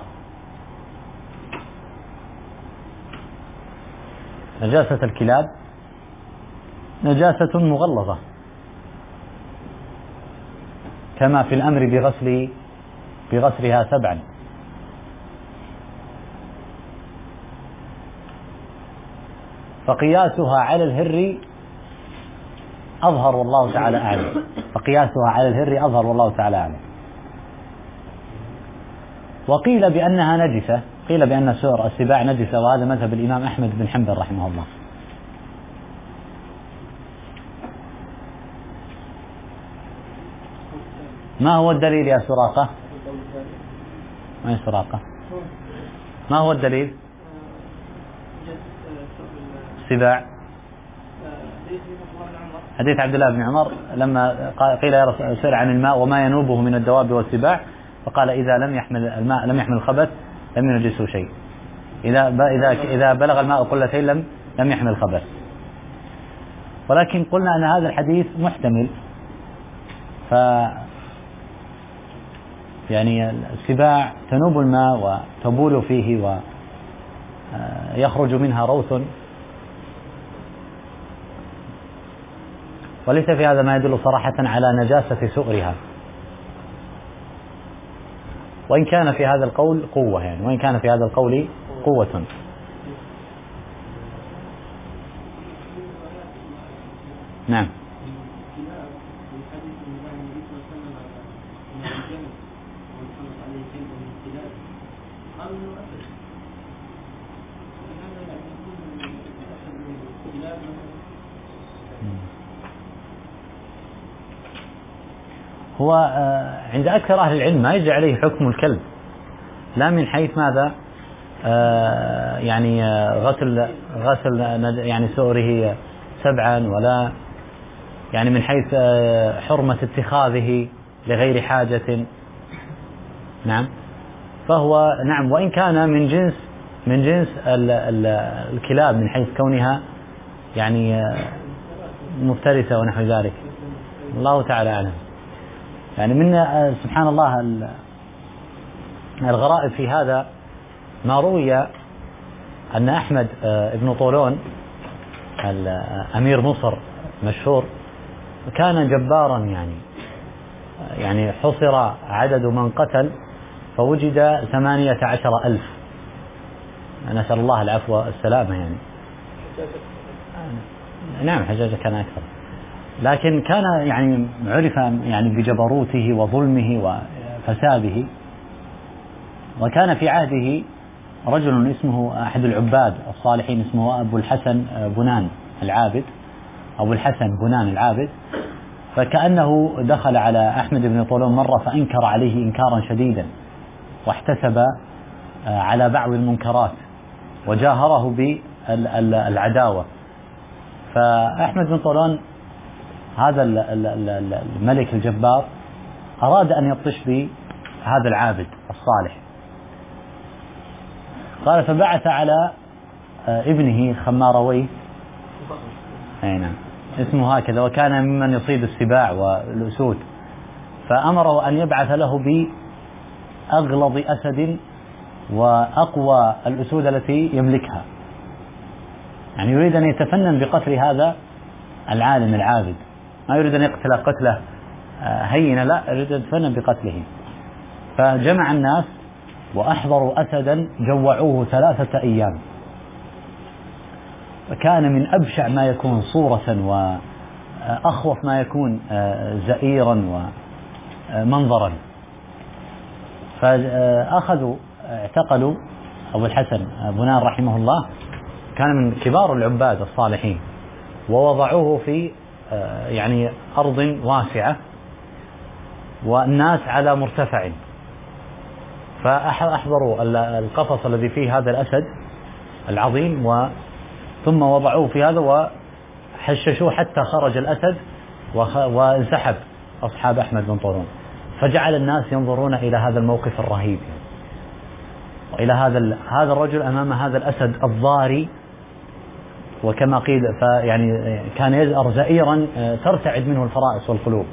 [SPEAKER 1] كما في الأمر بغسلها 7. فقياسها على الهر أظهر والله تعالى أعلم. وقيل بأنها نجسة، قيل بأن سؤر السباع نجسة، وهذا مذهب الإمام أحمد بن حنبل رحمه الله. ما هو الدليل يا سراقة؟ ما هي سراقة؟ ما هو الدليل؟ السباع حديث عبد الله بن عمر لما قيل يا رسول الله عن الماء وما ينوبه من الدواب والسباع، فقال إذا لم يحمل الماء لم يحمل الخبث لم ينجسه شيء، إذا بلغ الماء قلتين لم يحمل الخبث. ولكن قلنا أن هذا الحديث محتمل، ف يعني السباع تنوب الماء وتبول فيه ويخرج منها روث، وليس في هذا ما يدل صراحة على نجاسة سؤرها، وإن كان في هذا القول قوة، يعني وإن كان في هذا القول قوة. نعم. هو عند أكثر أهل العلم ما يجري عليه حكم الكلب، لا من حيث ماذا يعني غسل يعني سؤره سبعا، ولا يعني من حيث حرمة اتخاذه لغير حاجة. نعم. فهو نعم، وإن كان من جنس الكلاب من حيث كونها يعني مفترسة ونحو ذلك، الله تعالى أعلم. يعني من سبحان الله الغرائب في هذا ما روي أن أحمد بن طولون أمير مصر مشهور كان جبارا، يعني حصر عدد من قتل فوجد 18,000. نسأل الله العفو والسلامة. يعني نعم حجاج كان أكثر، لكن كان يعني عرف يعني بجبروته وظلمه وفساده. وكان في عهده رجل اسمه أحد العباد الصالحين اسمه أبو الحسن بنان العابد، أبو الحسن بنان العابد، فكأنه دخل على أحمد بن طولون مرة فأنكر عليه إنكارا شديدا، واحتسب على بعض المنكرات وجاهره بالعداوة. فأحمد بن طولون هذا الملك الجبار أراد أن يبطش بهذا العابد الصالح، قال فبعث على ابنه خماروي، نعم اسمه هكذا، وكان ممن يصيد السباع والأسود، فأمره أن يبعث له بأغلظ أسد وأقوى الأسود التي يملكها، يعني يريد أن يتفنن بقتل هذا العالم العابد، ما يريد أن يقتل قتله هينة، لا يريد أن يتفنن بقتله. فجمع الناس وأحضروا أسدا جوعوه 3 أيام، فكان من أبشع ما يكون صورة وأخوف ما يكون زئيرا ومنظرا. فأخذوا اعتقلوا أبو الحسن بنان رحمه الله، كان من كبار العباد الصالحين، ووضعوه في يعني أرض واسعة والناس على مرتفع، فأحضروا القفص الذي فيه هذا الأسد العظيم ثم وضعوه في هذا وحششوه حتى خرج الأسد وانسحب أصحاب أحمد بن طولون. فجعل الناس ينظرون إلى هذا الموقف الرهيب، وإلى هذا الرجل أمام هذا الأسد الضاري، وكما قيل فيعني كان يزأر زئيرا ترتعد منه الفرائس والقلوب.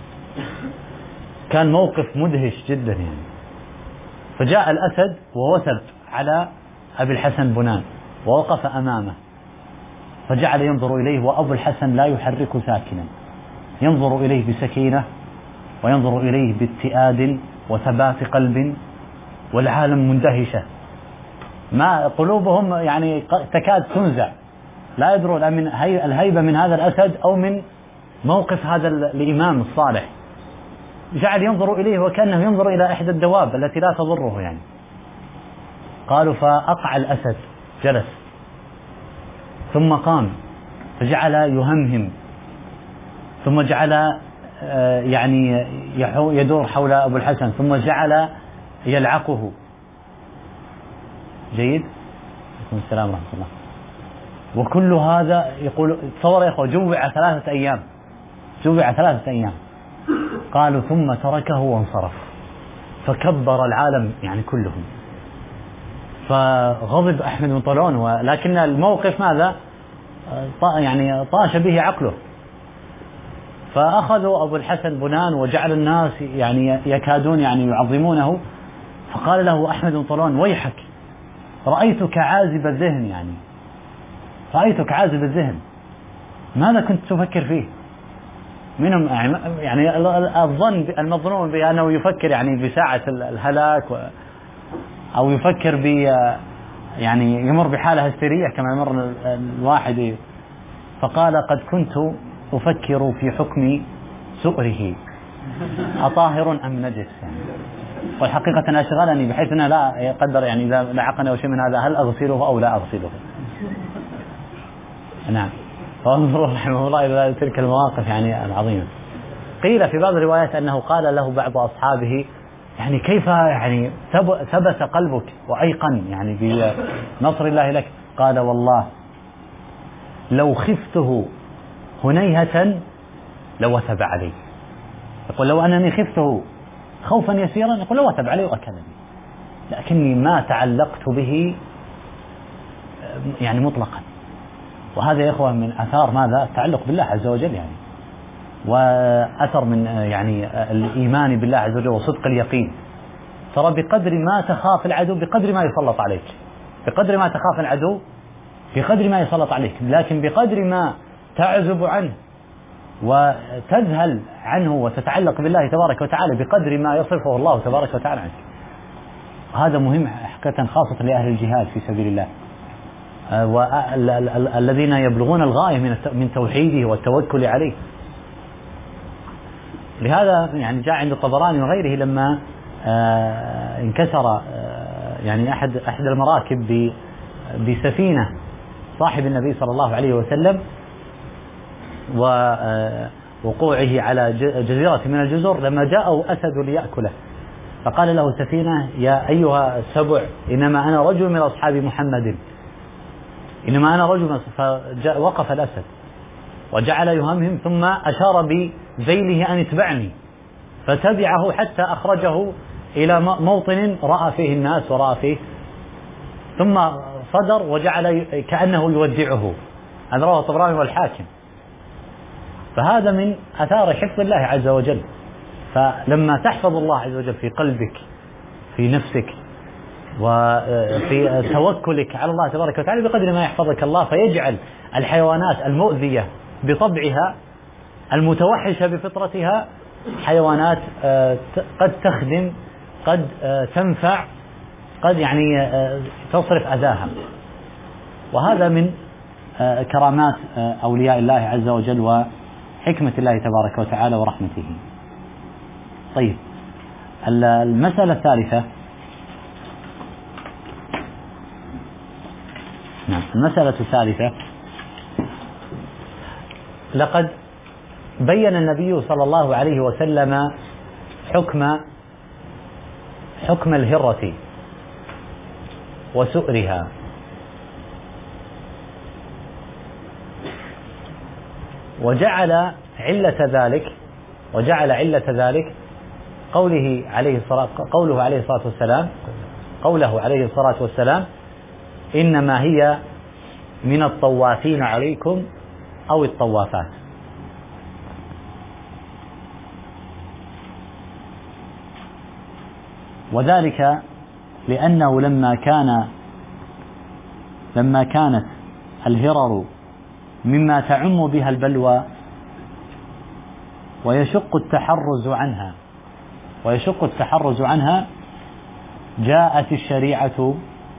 [SPEAKER 1] كان موقف مدهش جدا يعني. فجاء الأسد ووثب على أبي الحسن بنان ووقف أمامه، فجعل ينظر إليه، وأبو الحسن لا يحرك ساكنا، ينظر إليه بسكينة وينظر إليه باتئاد وثبات قلب، والعالم مندهشة، ما قلوبهم يعني تكاد تنزع، لا يدرون من الهيبة من هذا الأسد أو من موقف هذا الإمام الصالح. جعل ينظر إليه وكأنه ينظر إلى إحدى الدواب التي لا تضره يعني. قالوا فأقع الأسد جلس ثم قام فجعل يهمهم ثم جعل يعني يدور حول أبو الحسن ثم جعل يلعقه. جيد. السلام ورحمة الله. وكل هذا يقول تصور يا أخوة جوع 3 أيام، جوع 3 أيام. قالوا ثم تركه وانصرف فكبر العالم يعني كلهم. فغضب أحمد بن طولون، ولكن الموقف ماذا يعني طاش به عقله. فأخذوا أبو الحسن بنان وجعل الناس يعني يكادون يعني يعظمونه. فقال له أحمد بن طولون ويحك رأيتك عازب الذهن، يعني رأيتك عازب الذهن، ماذا كنت تفكر فيه؟ منهم يعني الظن المظنون بأنه يفكر يعني بساعة الهلاك أو يفكر ب يعني يمر بحالة هستيرية كما يمر الواحد. فقال قد كنت أفكر في حكم سؤره أطاهر أم نجس، يعني والحقيقة أشغلني بحيث أنه لا يقدر يعني إذا لعقني أو شيء من هذا هل أغسله أو لا أغسله. نعم. فانظروا رحمه الله إلى تلك المواقف يعني العظيمة. قيل في بعض الروايات أنه قال له بعض أصحابه يعني كيف يعني ثبت قلبك وأيقن يعني بنصر الله لك؟ قال والله لو خفته هنيهة لوثب علي. يقول لو أنني خفته خوفا يسيرا يقول لوثب علي وأكلني، لكني ما تعلقت به يعني مطلقا. وهذا يا إخوة من أثار ماذا؟ التعلق بالله عز وجل، يعني وأثر من يعني الإيمان بالله عز وجل وصدق اليقين. ترى بقدر ما تخاف العدو بقدر ما يسلط عليك، بقدر ما تخاف العدو بقدر ما يسلط عليك، لكن بقدر ما تعزب عنه وتذهل عنه وتتعلق بالله تبارك وتعالى بقدر ما يصرفه الله تبارك وتعالى عنك. هذا مهم حقيقة خاصة لأهل الجهاد في سبيل الله، والذين يبلغون الغاية من توحيده والتوكل عليه. لهذا يعني جاء عند الطبراني وغيره لما انكسر يعني أحد المراكب بسفينة صاحب النبي صلى الله عليه وسلم ووقوعه على جزيرة من الجزر، لما جاءه أسد ليأكله فقال له سفينة يا أيها السبع إنما أنا رجل من أصحاب محمد، إنما أنا رجل. فوقف الأسد وجعل يهمهم ثم أشار بذيله أن اتبعني، فتبعه حتى أخرجه إلى موطن رأى فيه الناس ورأى فيه، ثم صدر وجعل كأنه يودعه. هذا رواه الطبراني والحاكم. فهذا من أثار حفظ الله عز وجل. فلما تحفظ الله عز وجل في قلبك في نفسك وفي توكلك على الله تبارك وتعالى بقدر ما يحفظك الله، فيجعل الحيوانات المؤذية بطبعها المتوحشة بفطرتها حيوانات قد تخدم، قد تنفع، قد يعني تصرف أذاها. وهذا من كرامات أولياء الله عز وجل وحكمة الله تبارك وتعالى ورحمته. طيب، المسألة الثالثة. نعم، المسألة الثالثة، لقد بين النبي صلى الله عليه وسلم حكم الهرة وسؤرها، وجعل علة ذلك قوله عليه الصلاة والسلام إنما هي من الطوافين عليكم أو الطوافات. وذلك لأنه لما كانت الهرر مما تعم بها البلوى ويشق التحرز عنها جاءت الشريعة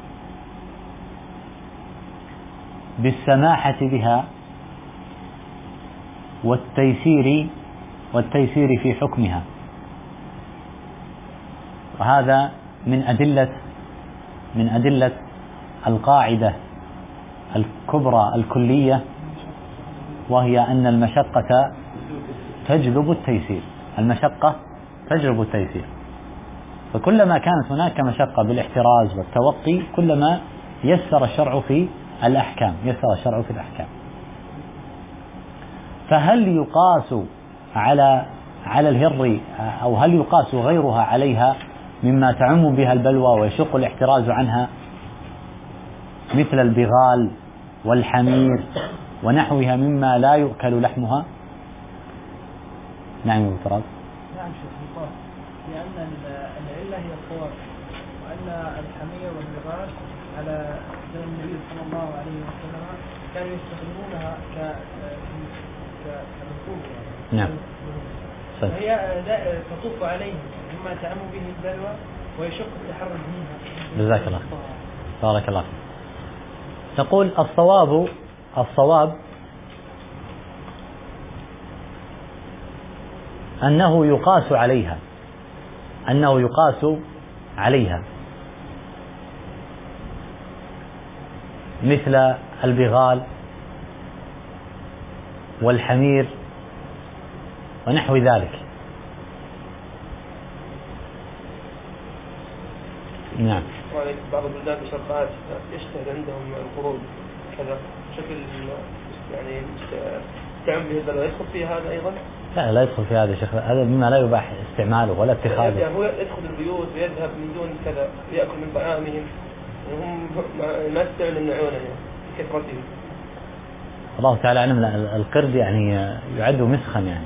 [SPEAKER 1] بالسماحة بها والتيسير في حكمها. وهذا من أدلة من أدلة القاعدة الكبرى الكلية، وهي أن المشقة تجلب التيسير. المشقة تجلب التيسير، فكلما كانت هناك مشقة بالاحتراز والتوقي كلما يسر الشرع في الأحكام. فهل يقاس على الهر أو هل يقاس غيرها عليها مما تعم بها البلوى ويشق الاحتراز عنها، مثل البغال والحمير ونحوها مما لا يؤكل لحمها؟ نعم الاعتراض.
[SPEAKER 3] نعم شيخ، لأن العلة هي الصواب، وأن الحمير والبغال على زمن النبي صلى الله عليه وسلم كانوا يستخدمونها كركوب.
[SPEAKER 1] نعم.
[SPEAKER 3] فهي تطوف عليهم مما تعم به البلوى ويشق التحرز منها.
[SPEAKER 1] جزاك الله، بارك الله فيك. نقول الصواب أنه يقاس عليها مثل البغال والحمير ونحو ذلك. نعم.
[SPEAKER 2] بعض البلدان بشرقات يشتهر عندهم القروض كذا بشكل يعني تعم به البلوى، يدخل في هذا أيضا؟
[SPEAKER 1] لا يدخل في هذا شيخ، هذا مما لا يباح استعماله ولا اتخاذه.
[SPEAKER 2] يعني هو يدخل البيوت ويذهب من دون كذا يأكل من طعامهم، هم ما يستعملون يمنعونه بكثرتهم.
[SPEAKER 1] الله تعالى أعلم. القرد يعني يعد مسخا يعني.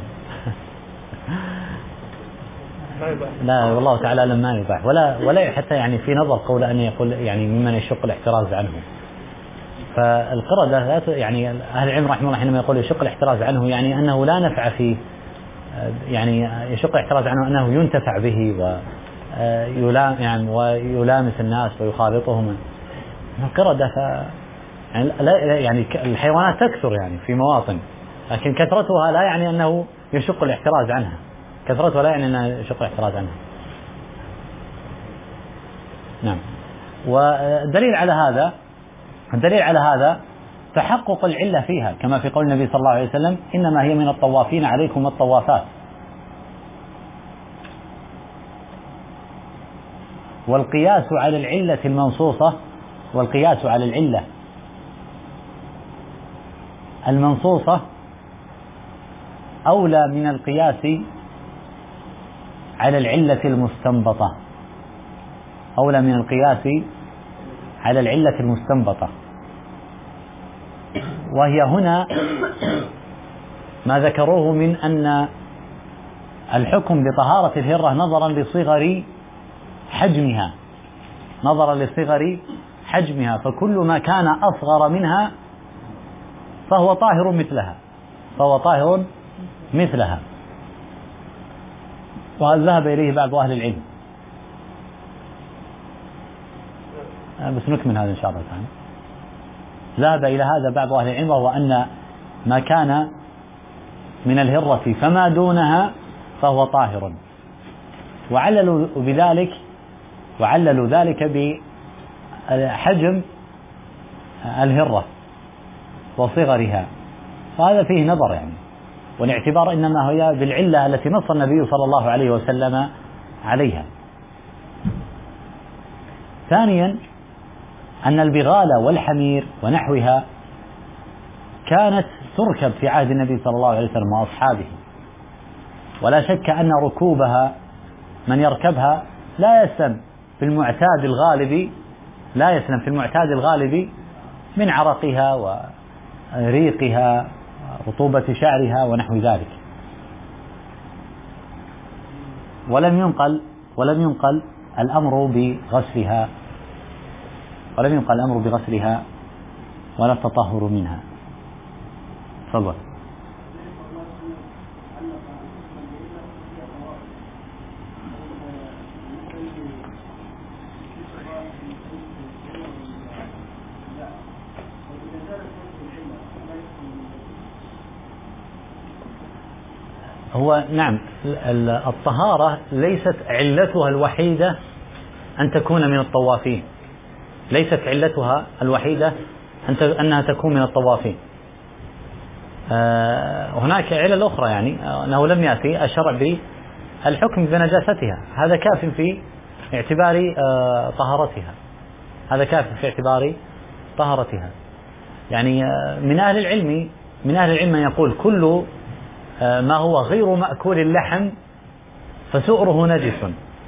[SPEAKER 1] لا والله تعالى أعلم ما يباح ولا حتى يعني في نظر قول أن يقول يعني ممن يشق الاحتراز عنه. فالقردة يعني أهل العلم رحمه الله حينما يقول يشق الاحتراز عنه يعني أنه لا نفع فيه، يعني يشق الاحتراز عنه أنه ينتفع به ويلامس الناس ويخالطهم. القردة يعني الحيوانات تكثر يعني في مواطن، لكن كثرتها لا يعني أنه يشق الاحتراز عنها. نعم. والدليل على هذا تحقق العلة فيها، كما في قول النبي صلى الله عليه وسلم: إنما هي من الطوافين عليكم الطوافات. والقياس على العلة المنصوصة أولى من القياس على العلة المستنبطة، وهي هنا ما ذكروه من أن الحكم بطهارة الهرة نظرا لصغر حجمها، فكل ما كان أصغر منها فهو طاهر مثلها. وهذا ذهب إليه بعض أهل العلم، بس نكمل هذا إن شاء الله تعالى. ذهب إلى هذا بعض أهل العلم، وهو أن ما كان من الهرة فما دونها فهو طاهر، وعللوا ذلك بحجم الهرة وصغرها، فهذا فيه نظر يعني، والاعتبار إنما هي بالعلة التي نص النبي صلى الله عليه وسلم عليها. ثانيا أن البغال والحمير ونحوها كانت تركب في عهد النبي صلى الله عليه وسلم وأصحابه، ولا شك أن ركوبها من يركبها لا يسلم في المعتاد الغالب من عرقها وريقها رطوبة شعرها ونحو ذلك. ولم ينقل الأمر بغسلها ولا التطهر منها. تفضل. هو نعم، الطهارة ليست علتها الوحيدة أن تكون من الطوافين، ليست علتها الوحيدة أنها تكون من الطوافين. هناك علل أخرى، يعني أنه لم يأتي الشرع بالحكم بنجاستها، هذا كاف في اعتبار طهارتها، هذا كاف في اعتبار طهارتها. يعني من أهل العلم من يقول كل ما هو غير مأكول اللحم فسؤره نجس.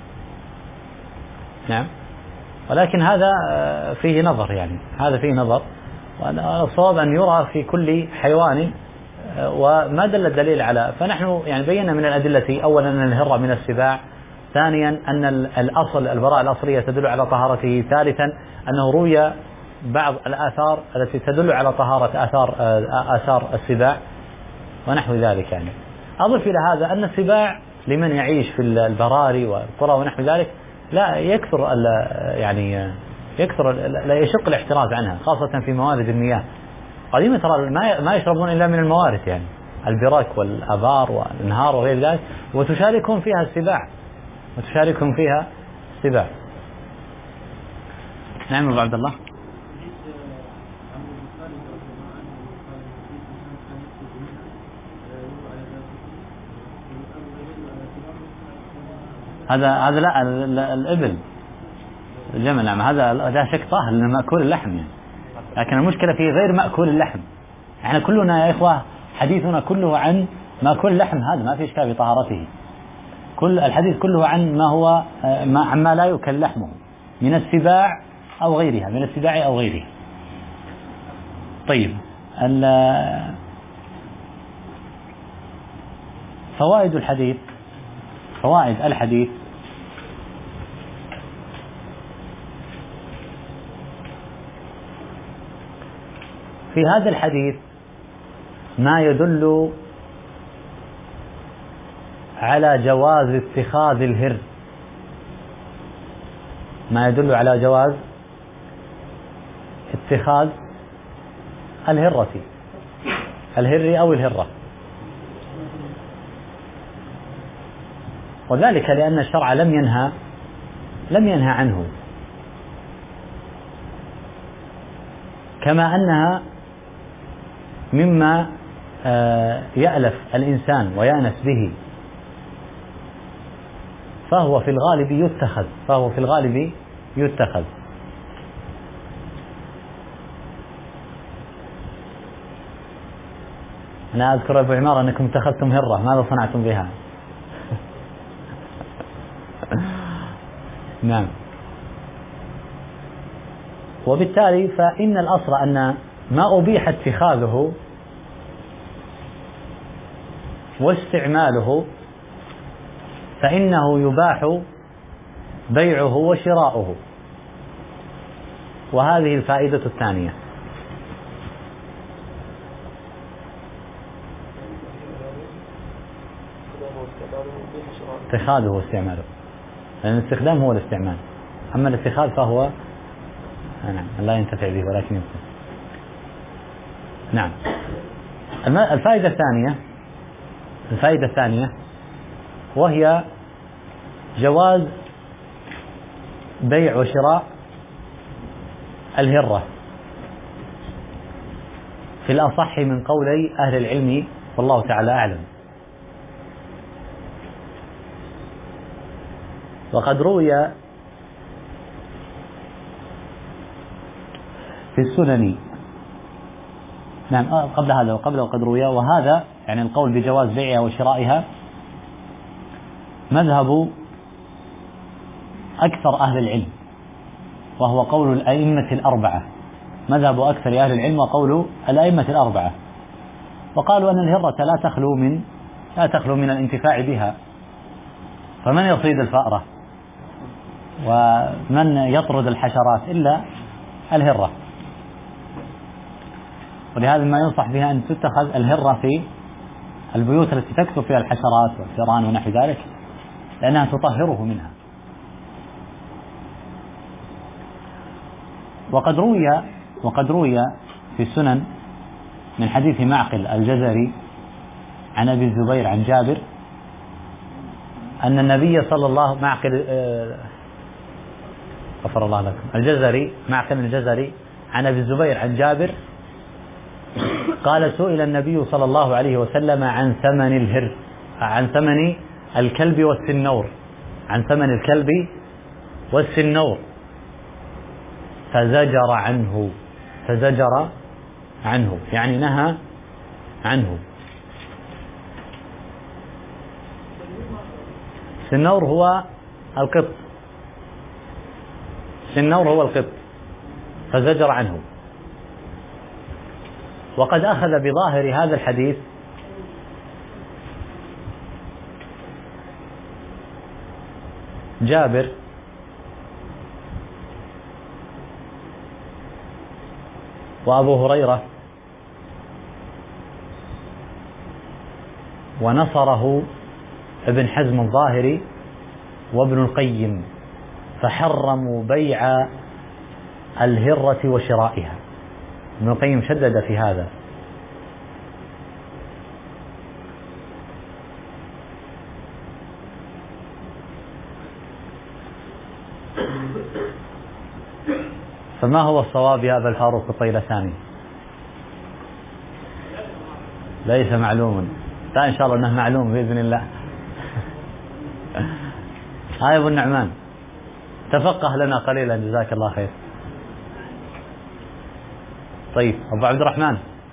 [SPEAKER 1] نعم، ولكن هذا فيه نظر، يعني هذا فيه نظر، والصواب أن يرى في كل حيوان وما دل الدليل على. فنحن يعني بينا من الأدلة أولا أن الهرة من السباع، ثانيا أن الأصل البراءة الأصلية تدل على طهارته، ثالثا أنه روي بعض الآثار التي تدل على طهارة آثار السباع ونحو ذلك. يعني أضف إلى هذا أن السباع لمن يعيش في البراري والقرى ونحو ذلك لا يكثر لا يشق الاحتراز عنها، خاصة في موارد المياه. قديما ترى ما يشربون إلا من الموارد، يعني البرك والآبار والأنهار وغير ذلك، وتشاركهم فيها السباع. نعم أبو عبد الله. هذا لا الإبل الجمل، نعم هذا لا شك طاهر لأنه مأكول اللحم يعني. لكن المشكلة في غير مأكول اللحم. احنا كلنا يا إخوة حديثنا كله عن مأكول اللحم، هذا ما في إشكال في طهارته. كل الحديث كله عن ما هو عما لا يؤكل لحمه من السباع أو غيرها، طيب فوائد الحديث في هذا الحديث ما يدل على جواز اتخاذ الهر، ما يدل على جواز اتخاذ الهر أو الهرة، وذلك لأن الشرع لم ينهى عنه، كما أنها مما يألف الإنسان ويأنس به، فهو في الغالب يتخذ. أنا أذكر أبو عمار أنكم اتخذتم هرة، ماذا صنعتم بها؟ نعم. وبالتالي فإن الأصل أن ما أبيح اتخاذه واستعماله فإنه يباح بيعه وشراؤه، وهذه الفائدة الثانية. اتخاذه واستعماله، لأن الاستخدام هو الاستعمال، أما الاتخاذ فهو لا ينتفع به ولكن ينتفع. نعم. الفائدة الثانية وهي جواز بيع وشراء الهرة في الأصح من قولي أهل العلم، والله تعالى أعلم. وقد روي في السنن، نعم قبل هذا وقد روي، وهذا يعني القول بجواز بيعها وشرائها مذهب أكثر أهل العلم، وهو قول الأئمة الأربعة، مذهب أكثر أهل العلم وقول الأئمة الأربعة، وقالوا أن الهرة لا تخلو من الانتفاع بها، فمن يصيد الفأرة ومن يطرد الحشرات إلا الهرة، ولهذا ما ينصح بها أن تتخذ الهرة في البيوت التي تكثر فيها الحشرات والفئران ونحو ذلك، لأنها تطهره منها. وقد روي في السنن من حديث معقل الجزري عن أبي الزبير عن جابر أن النبي صلى الله معقل غفر الله لكم. الجزري معقل الجزري عن أبي الزبير عن جابر قال سئل النبي صلى الله عليه وسلم عن ثمن الكلب والسنور، عن ثمن الكلب والسنور فزجر عنه يعني نهى عنه. السنور هو القط، فزجر عنه. وقد أخذ بظاهر هذا الحديث جابر وأبو هريرة، ونصره ابن حزم الظاهري وابن القيم، فحرموا بيع الهرة وشرائها. ابن القيم شدد في هذا. فما هو الصواب يا أبا الفاروق الطيلساني؟ ليس معلوم. لا إن شاء الله أنه معلوم بإذن الله. هاي أبو النعمان تفقه لنا قليلا جزاك الله خير. طيب أبو عبد الرحمن.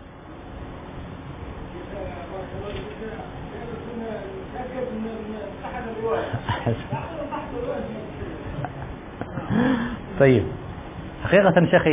[SPEAKER 1] طيب حقيقة شيخي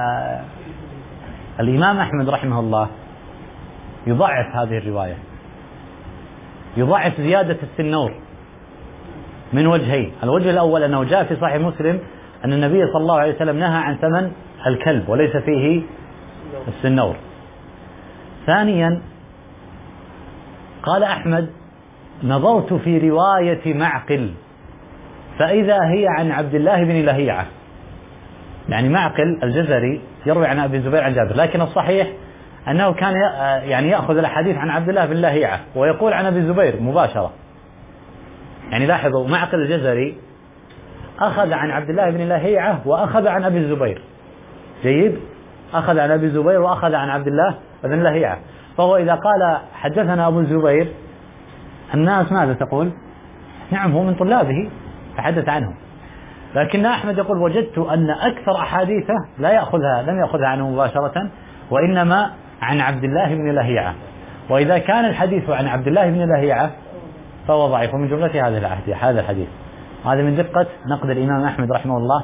[SPEAKER 1] الإمام أحمد رحمه الله يضعف هذه الرواية، يضعف زيادة السنور من وجهين. الوجه الأول أنه جاء في صحيح مسلم أن النبي صلى الله عليه وسلم نهى عن ثمن الكلب وليس فيه السنور. ثانيا قال أحمد نظرت في رواية معقل فإذا هي عن عبد الله بن لهيعة، يعني معقل الجزري يروي عن أبي الزبير عن جابر، لكن الصحيح أنه كان يعني يأخذ الحديث عن عبد الله بن لهيعة ويقول عن أبي الزبير مباشرة. يعني لاحظوا معقل الجزري أخذ عن عبد الله بن لهيعة وأخذ عن أبي الزبير. جيد، أخذ عن أبي الزبير وأخذ عن عبد الله بن لهيعة. فهو إذا قال حدثنا أبو الزبير الناس ماذا تقول؟ نعم هو من طلابه فحدث عنه. لكن أحمد يقول وجدت أن أكثر أحاديثه لم يأخذها عنه مباشرة وإنما عن عبد الله بن لهيعة. وإذا كان الحديث عن عبد الله بن لهيعة فهو ضعيف من جملة هذا الحديث. هذا من دقة نقد الإمام أحمد رحمه الله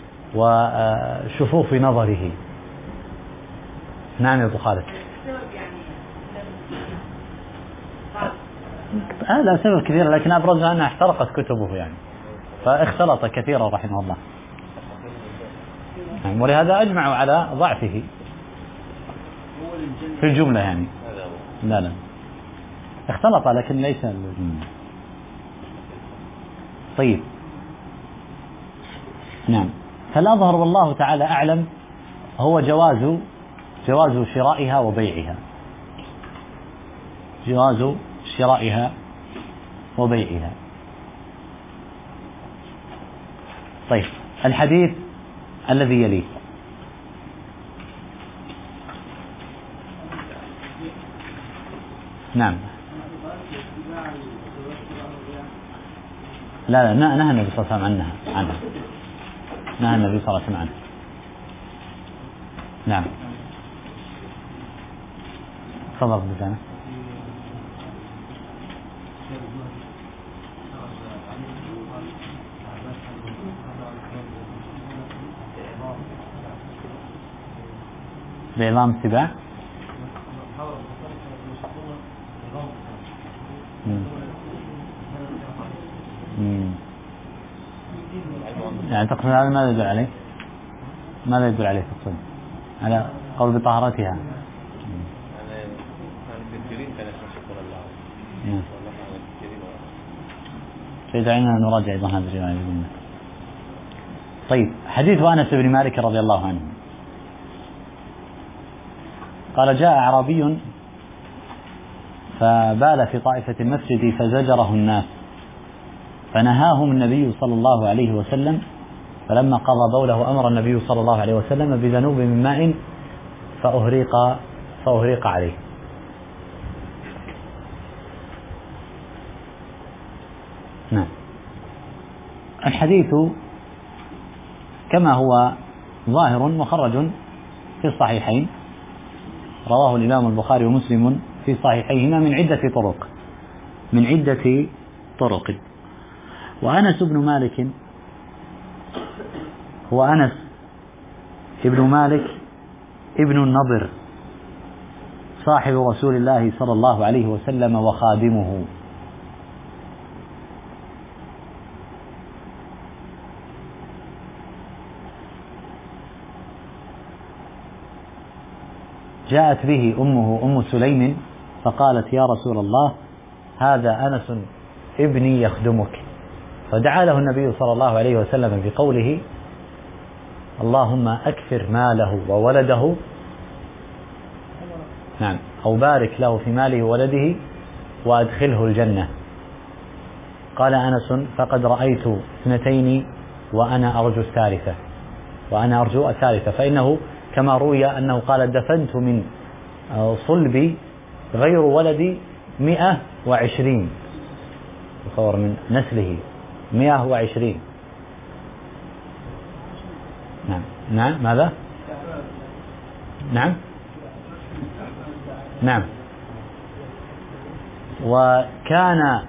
[SPEAKER 1] وشفوف نظره. نعم يا أبو خالد. لا سبب كثير، لكن أبرزها أنها احترقت كتبه يعني فاختلط كثيرا رحمه الله. ولهذا أجمعوا على ضعفه في الجملة يعني. لا اختلط لكن ليس. طيب نعم. فالأظهر والله تعالى أعلم هو جواز شرائها وبيعها، جواز شرائها وبيعها. طيب الحديث الذي يليه نعم. لا نهى النبي صلى الله عليه وسلم عنها. نهى النبي صلى الله عليه وسلم عنها. نعم تفضل بجانب. بإعظام السباع. يعني تقصد هذا ماذا يدل عليه؟ ماذا يدل عليه تقصد؟ على قول بطهارتها. فدعينا نراجع أيضا هذه الرواية. طيب حديث أنس بن مالك رضي الله عنه قال جاء أعرابي فبال في طائفة المسجد فزجره الناس فنهاهم النبي صلى الله عليه وسلم فلما قضى بوله أمر النبي صلى الله عليه وسلم بذنوب من ماء فأهريق عليه. نعم. الحديث كما هو ظاهر مخرج في الصحيحين، رواه الإمام البخاري ومسلم في صحيحيهما من عدة طرق. وأنس بن مالك هو أنس ابن مالك ابن النضر صاحب رسول الله صلى الله عليه وسلم وخادمه، جاءت به أمه أم سليم فقالت: يا رسول الله، هذا أنس ابني يخدمك. فدعا له النبي صلى الله عليه وسلم بقوله: اللهم أكثر ماله وولده، نعم، أو بارك له في ماله وولده وأدخله الجنة. قال أنس: فقد رأيت 2 وأنا أرجو الثالثة، فإنه كما روي أنه قال: دفنت من صلبي غير ولدي 120، تصور من نسله 120. نعم ماذا؟ نعم. وكان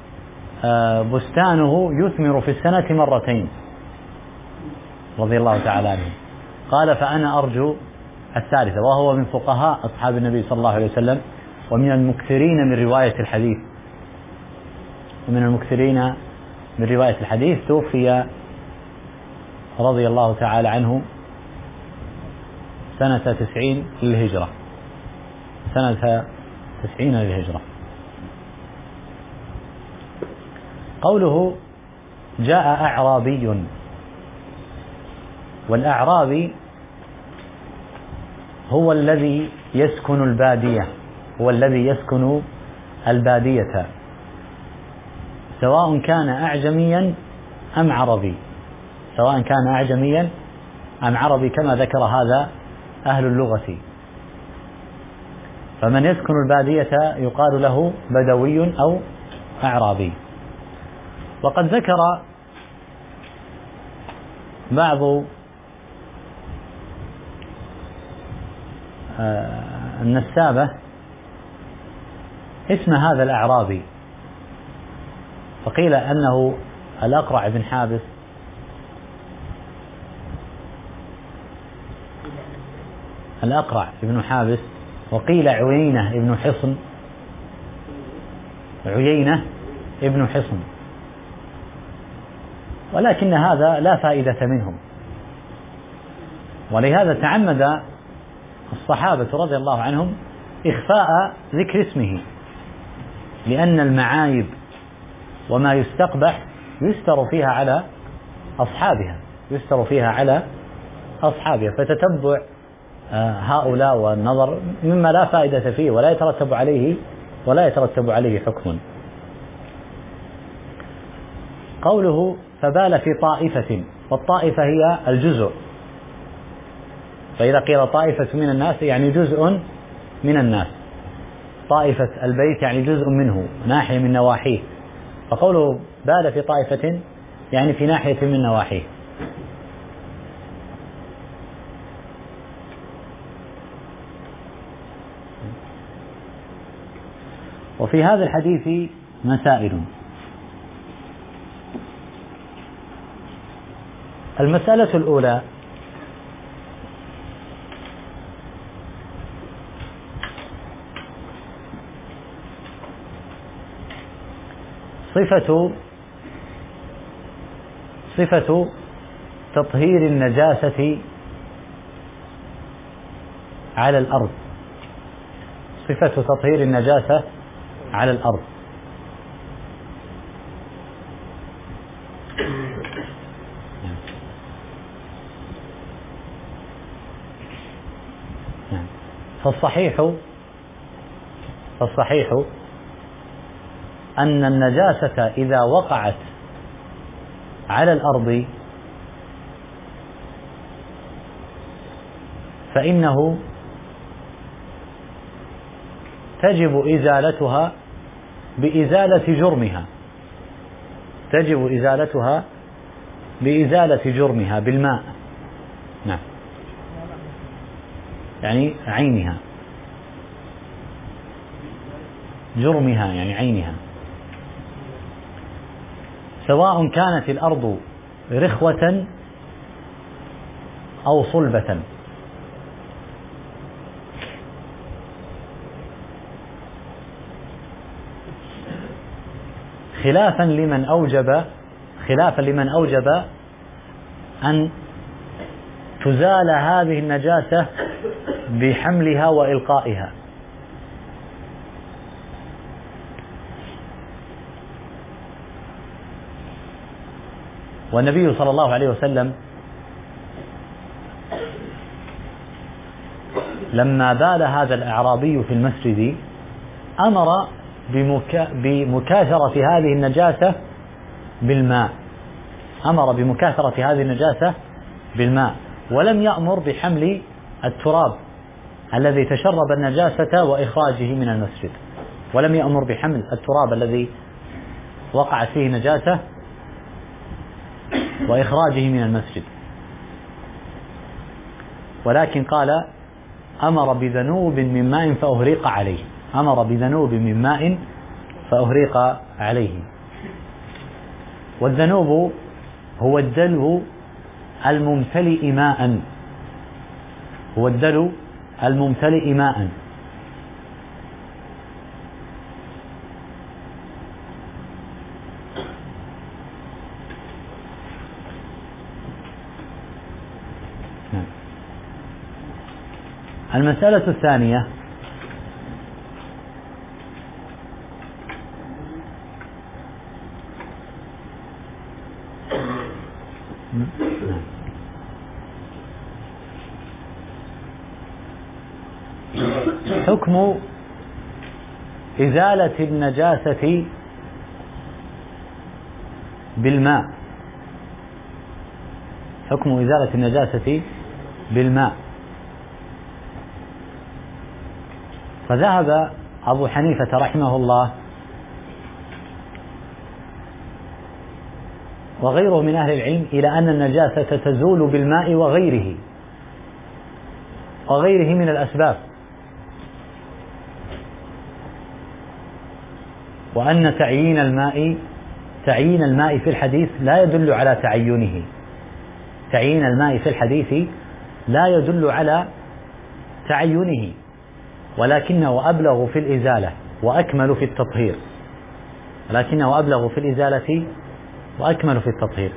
[SPEAKER 1] بستانه يثمر في السنة 2 رضي الله تعالى عنه. قال: فأنا أرجو الثالثة، وهو من فقهاء أصحاب النبي صلى الله عليه وسلم ومن المكثرين من رواية الحديث. توفي رضي الله تعالى عنه سنة 90 للهجرة. قوله: جاء أعرابي، والأعرابي هو الذي يسكن البادية، سواء كان أعجميا أم عربي، كما ذكر هذا أهل اللغة. فمن يسكن البادية يقال له بدوي أو أعرابي. وقد ذكر بعض النسابة اسم هذا الأعرابي، فقيل أنه الأقرع بن حابس، وقيل عيينة ابن حصن، ولكن هذا لا فائدة منهم. ولهذا تعمد الصحابة رضي الله عنهم إخفاء ذكر اسمه، لأن المعايب وما يستقبح يستر فيها على أصحابها، فتتبع هؤلاء والنظر مما لا فائدة فيه ولا يترتب عليه حكم. قوله: فبال في طائفة، والطائفة هي الجزء، فإذا قيل طائفة من الناس يعني جزء من الناس، طائفة البيت يعني جزء منه، ناحية من نواحيه، فقوله بال في طائفة يعني في ناحية من نواحيه. وفي هذا الحديث مسائل. المسألة الأولى: صفة تطهير النجاسة على الأرض. فالصحيح أن النجاسة إذا وقعت على الأرض فإنه تجب إزالتها بإزالة جرمها، تجب إزالتها بإزالة جرمها بالماء. نعم، يعني عينها، جرمها يعني عينها، سواء كانت الأرض رخوة أو صلبة. خلافا لمن أوجب أن تزال هذه النجاسة بحملها وإلقائها. والنبي صلى الله عليه وسلم لما بال هذا الأعرابي في المسجد أمر بمكاثرة هذه النجاسة بالماء، أمر بمكاثرة هذه النجاسة بالماء، ولم يأمر بحمل التراب الذي تشرب النجاسة وإخراجه من المسجد، ولم يأمر بحمل التراب الذي وقعت فيه نجاسة وإخراجه من المسجد، ولكن قال أمر بذنوب من ماء فأهريق عليه، أمر بذنوب من ماء فأهريق عليه. والذنوب هو الدلو الممتلئ ماء، هو الدلو الممتلئ ماء. المسألة الثانية حكم إزالة النجاسة بالماء، حكم إزالة النجاسة بالماء. فذهب أبو حنيفة رحمه الله وغيره من أهل العلم إلى أن النجاسة تزول بالماء وغيره من الأسباب، وأن تعيين الماء في الحديث لا يدل على تعينه، تعيين الماء في الحديث لا يدل على تعينه، ولكنه أبلغ في الإزالة وأكمل في التطهير، ولكنه أبلغ في الإزالة وأكمل في التطهير.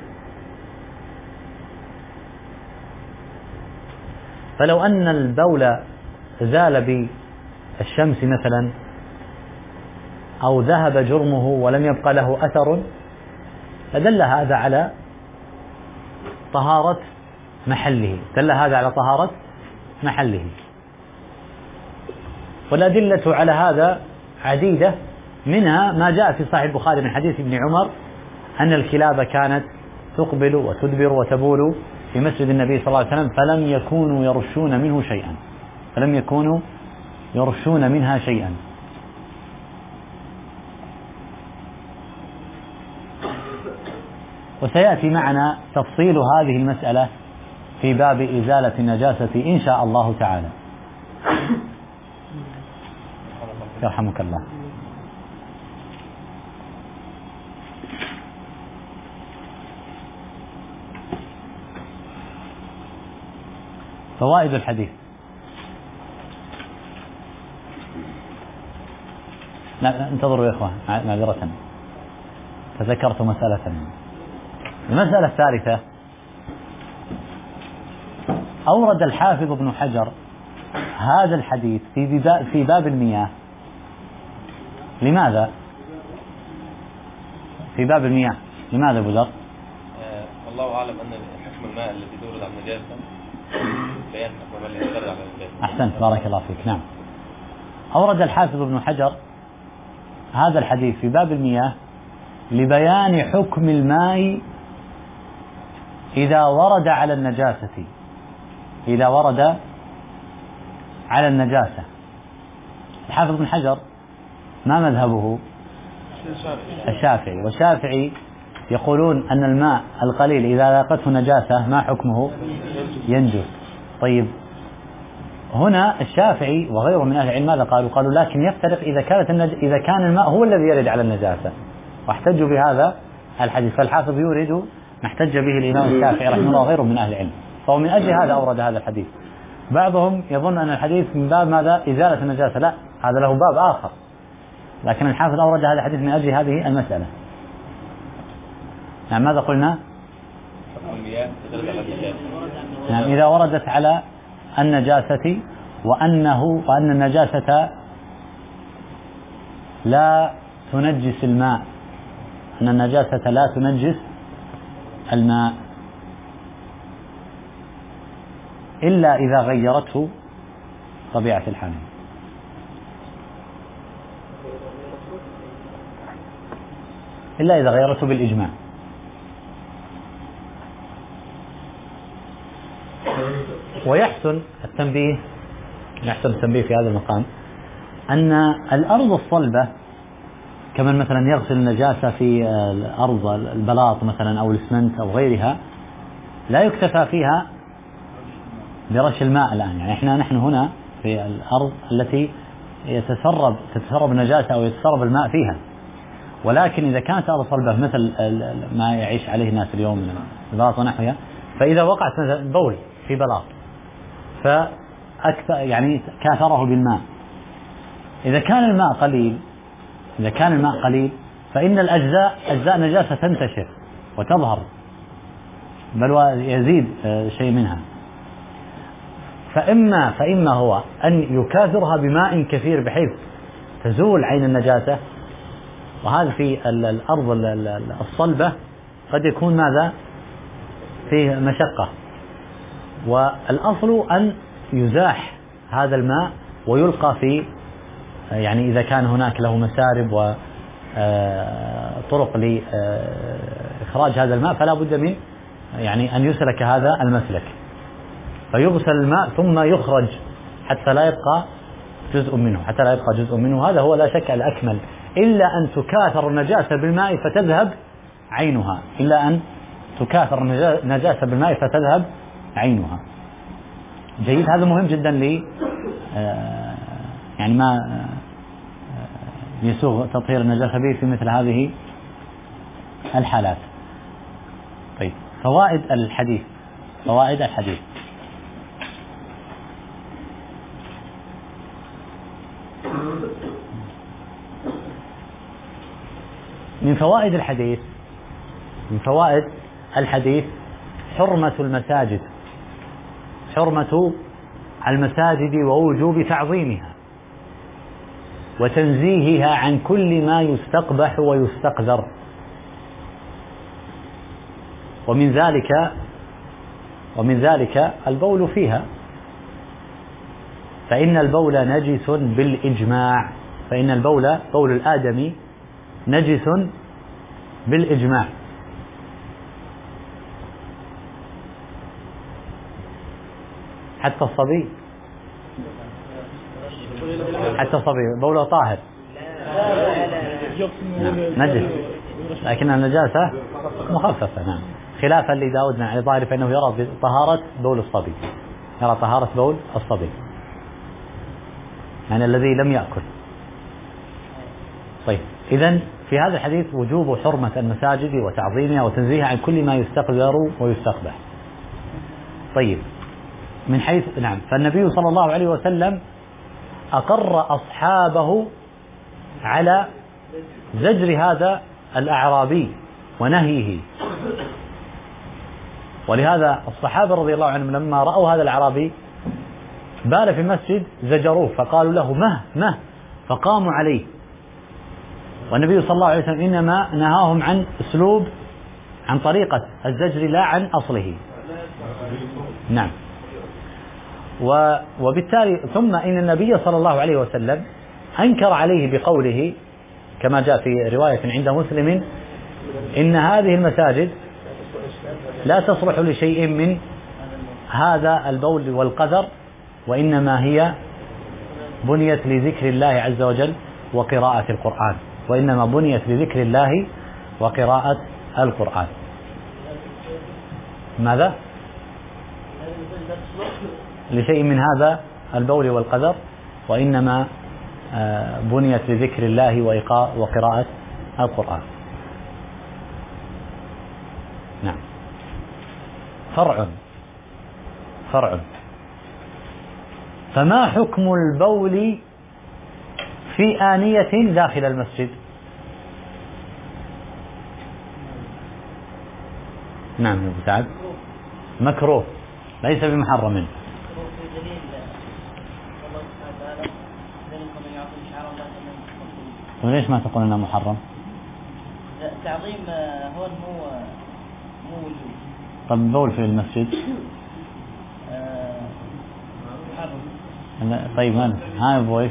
[SPEAKER 1] فلو أن البول زال بالشمس مثلا أو ذهب جرمه ولم يبقى له أثر فدل هذا على طهارة محله، دل هذا على طهارة محله. والأدلة على هذا عديدة، منها ما جاء في صحيح البخاري من حديث ابن عمر أن الكلاب كانت تقبل وتدبر وتبول في مسجد النبي صلى الله عليه وسلم فلم يكونوا يرشون منه شيئا، فلم يكونوا يرشون منها شيئا. وسيأتي معنا تفصيل هذه المسألة في باب إزالة النجاسة إن شاء الله تعالى. يرحمك الله. فوائد الحديث. لا انتظروا يا إخوان معذرة، تذكرت مسألة. المسألة الثالثة، أورد الحافظ ابن حجر هذا الحديث في باب المياه. لماذا؟ في باب المياه لماذا أبو ذر؟
[SPEAKER 2] والله أعلم أن حكم الماء الذي تورد على النجاسة بيان حكم الذي يورد على النجاسة.
[SPEAKER 1] أحسنت، بارك الله فيك. نعم، أورد الحافظ ابن حجر هذا الحديث في باب المياه لبيان حكم الماء إذا ورد على النجاسة، إذا ورد على النجاسة. الحافظ بن حجر ما مذهبه؟ الشافعي، والشافعي يقولون أن الماء القليل إذا لاقته نجاسة ما حكمه؟ ينجس. طيب هنا الشافعي وغيره من أهل العلم ماذا قالوا؟ قالوا لكن يفترق إذا كان الماء هو الذي يرد على النجاسة، واحتجوا بهذا الحديث. فالحافظ يورد ما احتج به الإمام الشافعي رحمه الله وغيره من أهل العلم، فهو من أجل هذا أورد هذا الحديث. بعضهم يظن أن الحديث من باب ماذا؟ إزالة النجاسة، لا، هذا له باب آخر، لكن الحافظ أورد هذا الحديث من أجل هذه المسألة. نعم ماذا قلنا؟ نعم إذا وردت على النجاسة وأن النجاسة لا تنجس الماء، أن النجاسة لا تنجس الماء إلا إذا غيرته طبيعة الحال، إلا إذا غيرته بالإجماع. ويحسن التنبيه في هذا المقام أن الأرض الصلبة كمن مثلا يغسل النجاسة في الأرض البلاط مثلا أو الإسمنت أو غيرها لا يكتفى فيها برش الماء الآن. يعني نحن هنا في الأرض التي تتسرب النجاسة أو يتسرب الماء فيها، ولكن إذا كانت أرض صلبة مثل ما يعيش عليه الناس اليوم من البلاط ونحوها، فإذا وقعت مثلا بول في بلاط فأكثر يعني كاثره بالماء، إذا كان الماء قليل فإن أجزاء نجاسة تنتشر وتظهر، بل ويزيد شيء منها. فإما هو أن يكاثرها بماء كثير بحيث تزول عين النجاسة، وهذا في الأرض الصلبة قد يكون ماذا؟ فيه مشقة. والأصل أن يزاح هذا الماء ويلقى في، يعني إذا كان هناك له مسارب وطرق لإخراج هذا الماء فلا بد من يعني أن يسلك هذا المسلك، فيغسل الماء ثم يخرج حتى لا يبقى جزء منه. هذا هو لا شك الأكمل، إلا أن تكاثر النجاسة بالماء فتذهب عينها. جيد، هذا مهم جدا يعني ما يسوغ تطهير النجاسة به في مثل هذه الحالات. طيب فوائد الحديث. من فوائد الحديث حرمة المساجد ووجوب تعظيمها وتنزيهها عن كل ما يستقبح ويستقذر. ومن ذلك البول فيها، فإن البول نجس بالإجماع، بول الآدمي نجس بالإجماع. حتى الصبي بوله طاهر نجس، لكن النجاسة مخففة. نعم، خلافا لداود بن علي ظاهر فإنه يرى بطهارة بول الصبي، يعني الذي لم يأكل. طيب إذن في هذا الحديث وجوب حرمة المساجد وتعظيمها وتنزيهها عن كل ما يستقذر ويستقبح. طيب من حيث فالنبي صلى الله عليه وسلم أقر أصحابه على زجر هذا الأعرابي ونهيه، ولهذا الصحابة رضي الله عنهم لما رأوا هذا الأعرابي بال في المسجد زجروه فقالوا له مه فقاموا عليه، والنبي صلى الله عليه وسلم إنما نهاهم عن طريقة الزجر لا عن أصله. نعم. وبالتالي ثم إن النبي صلى الله عليه وسلم أنكر عليه بقوله كما جاء في رواية عند مسلم إن هذه المساجد لا تصلح لشيء من هذا البول والقذر، وإنما هي بنيت لذكر الله عز وجل وقراءة القرآن، وإنما بنيت لذكر الله وقراءة القرآن. ماذا؟ لشيء من هذا البول والقدر، وإنما بنيت لذكر الله وقراءة القرآن. نعم. فرع. فما حكم البول في آنية داخل المسجد؟ نعم يا أبو سعد. مكروه ليس بمحرم. وليش ما تقول انه محرم؟
[SPEAKER 3] تعظيم هون مو وجوب.
[SPEAKER 1] طب البول في المسجد
[SPEAKER 3] محرم.
[SPEAKER 1] طيب ها ابوي،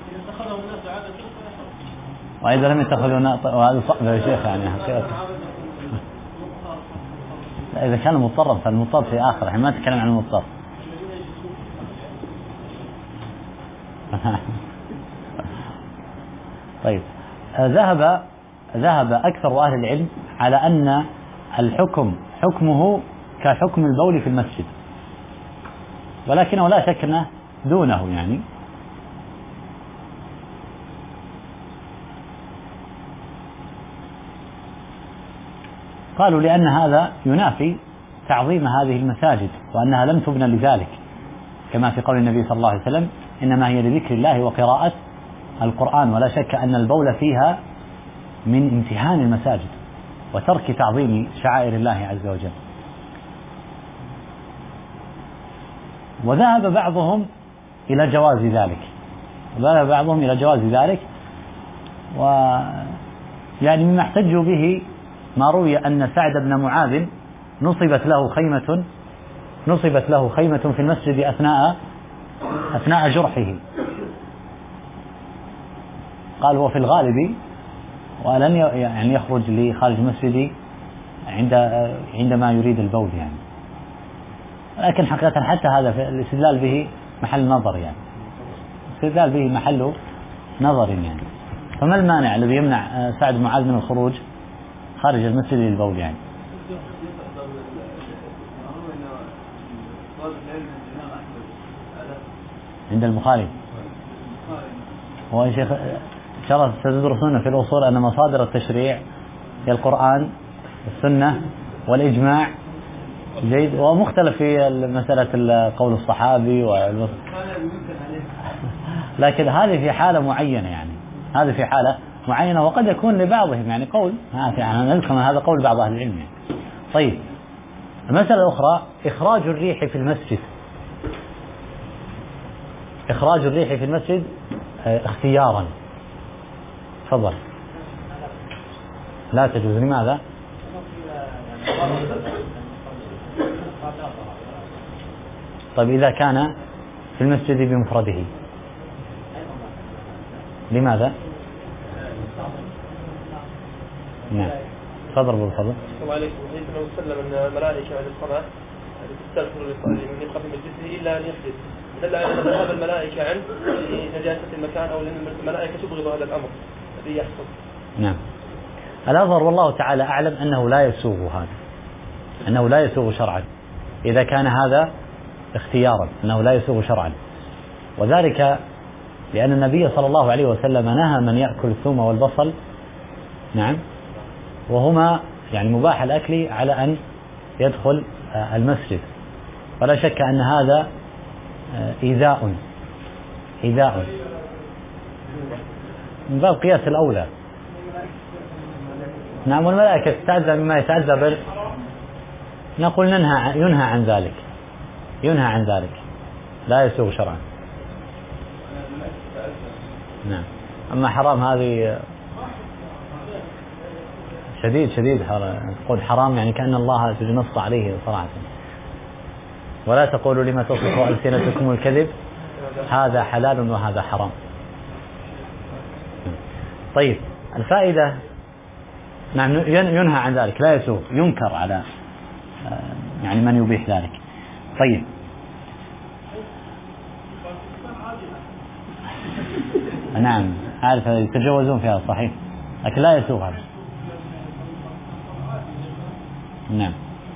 [SPEAKER 1] واذا لم يتخذوا وهذا صعب يا شيخ يعني حقيقة. اذا كان مضطر فالمضطر في اخر، احنا ما نتكلم عن المضطر. طيب ذهب أكثر أهل العلم على أن الحكم حكمه كحكم البول في المسجد، ولكنه لا شك أنه دونه يعني. قالوا لأن هذا ينافي تعظيم هذه المساجد، وأنها لم تبنى لذلك، كما في قول النبي صلى الله عليه وسلم إنما هي لذكر الله وقراءة القرآن. ولا شك أن البول فيها من امتهان المساجد وترك تعظيم شعائر الله عز وجل. وذهب بعضهم إلى جواز ذلك، ويعني مما احتجوا به ما روي أن سعد بن معاذ نصبت له خيمة في المسجد أثناء جرحه. قال هو في الغالب ولن يعني يخرج لخارج المسجد عندما يريد البول يعني، لكن حقيقة حتى هذا الاستدلال به محل نظر يعني، يعني. فما المانع الذي يمنع سعد بن معاذ من الخروج خارج المسجد للبول يعني؟ عند البخاري هو يا شيخ شرط ستدرسون في الأصول أن مصادر التشريع هي القرآن والسنة والإجماع، جيد، ومختلف في مسألة قول الصحابي لكن هذه في حالة معينة يعني، وقد يكون لبعضهم يعني قول، يعني نذكر هذا قول بعض أهل العلم يعني. طيب المسألة الأخرى إخراج الريح في المسجد اختيارا. تفضل. لا تجوز. لماذا؟ طيب إذا كان في المسجد بمفرده لماذا؟ نعم. تفضل بالفضل.
[SPEAKER 2] السلام عليكم. لو سلم أن الملائكة عند الصلاة تستغفر من يبقى في مسجده إلا أن يحدث، دل على أن ذهاب الملائكة عنه لنجاسة المكان أو لأن الملائكة تبغض هذا الأمر الذي يحصل.
[SPEAKER 1] نعم. الأظهر والله تعالى أعلم أنه لا يسوغ شرعا إذا كان هذا اختيارا، أنه لا يسوغ شرعا، وذلك لأن النبي صلى الله عليه وسلم نهى من يأكل الثوم والبصل، نعم، وهما يعني مباح الأكل، على أن يدخل المسجد، ولا شك أن هذا إيذاء من باب قياس الأولى. نعم. والملائكة تتعذى مما يتعذى نقول ينهى عن ذلك لا يسوغ شرعا. نعم. أما حرام هذه شديد تقول حرام يعني كأن الله نص عليه صراحة. ولا تقولوا لما تصف ألسنتكم الكذب هذا حلال وهذا حرام. طيب الفائدة، نعم، ينهى عن ذلك، لا يسوغ، ينكر على يعني من يبيح ذلك. طيب نعم عارف يتجاوزون فيها صحيح، لكن لا يسوغ هذا. نعم.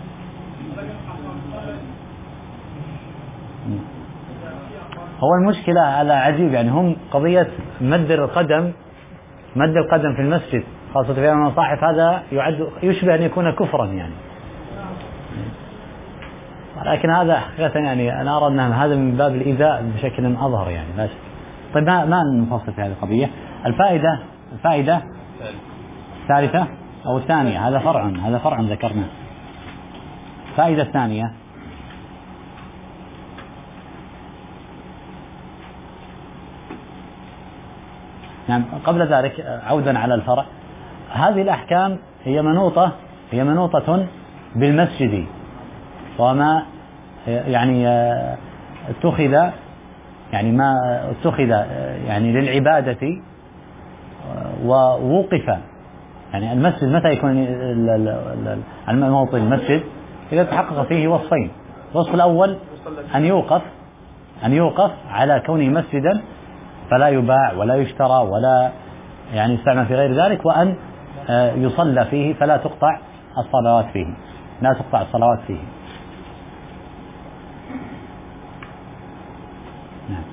[SPEAKER 1] هو المشكلة على عجيب يعني هم قضية مد القدم في المسجد خاصة في المصاحف هذا يشبه أن يكون كفرا يعني، لكن هذا حقيقة يعني أنا أرى أن هذا من باب الإيذاء بشكل أظهر يعني لا شيء. طيب ما نفصل في هذه القضية. الفائدة الثالثة أو الثانية، هذا فرع ذكرناه. الفائدة الثانية نعم قبل ذلك عودا على الفرع، هذه الأحكام هي منوطة بالمسجد وما يعني اتخذ يعني ما اتخذ يعني للعبادة ووقف يعني المسجد. متى يكون الموطن المسجد؟ إذا تحقق فيه وصفين. الوصف الأول أن يوقف على كونه مسجدا فلا يباع ولا يشترى ولا يعني يستعمل في غير ذلك، وأن يصلى فيه فلا تقطع الصلوات فيه. نعم.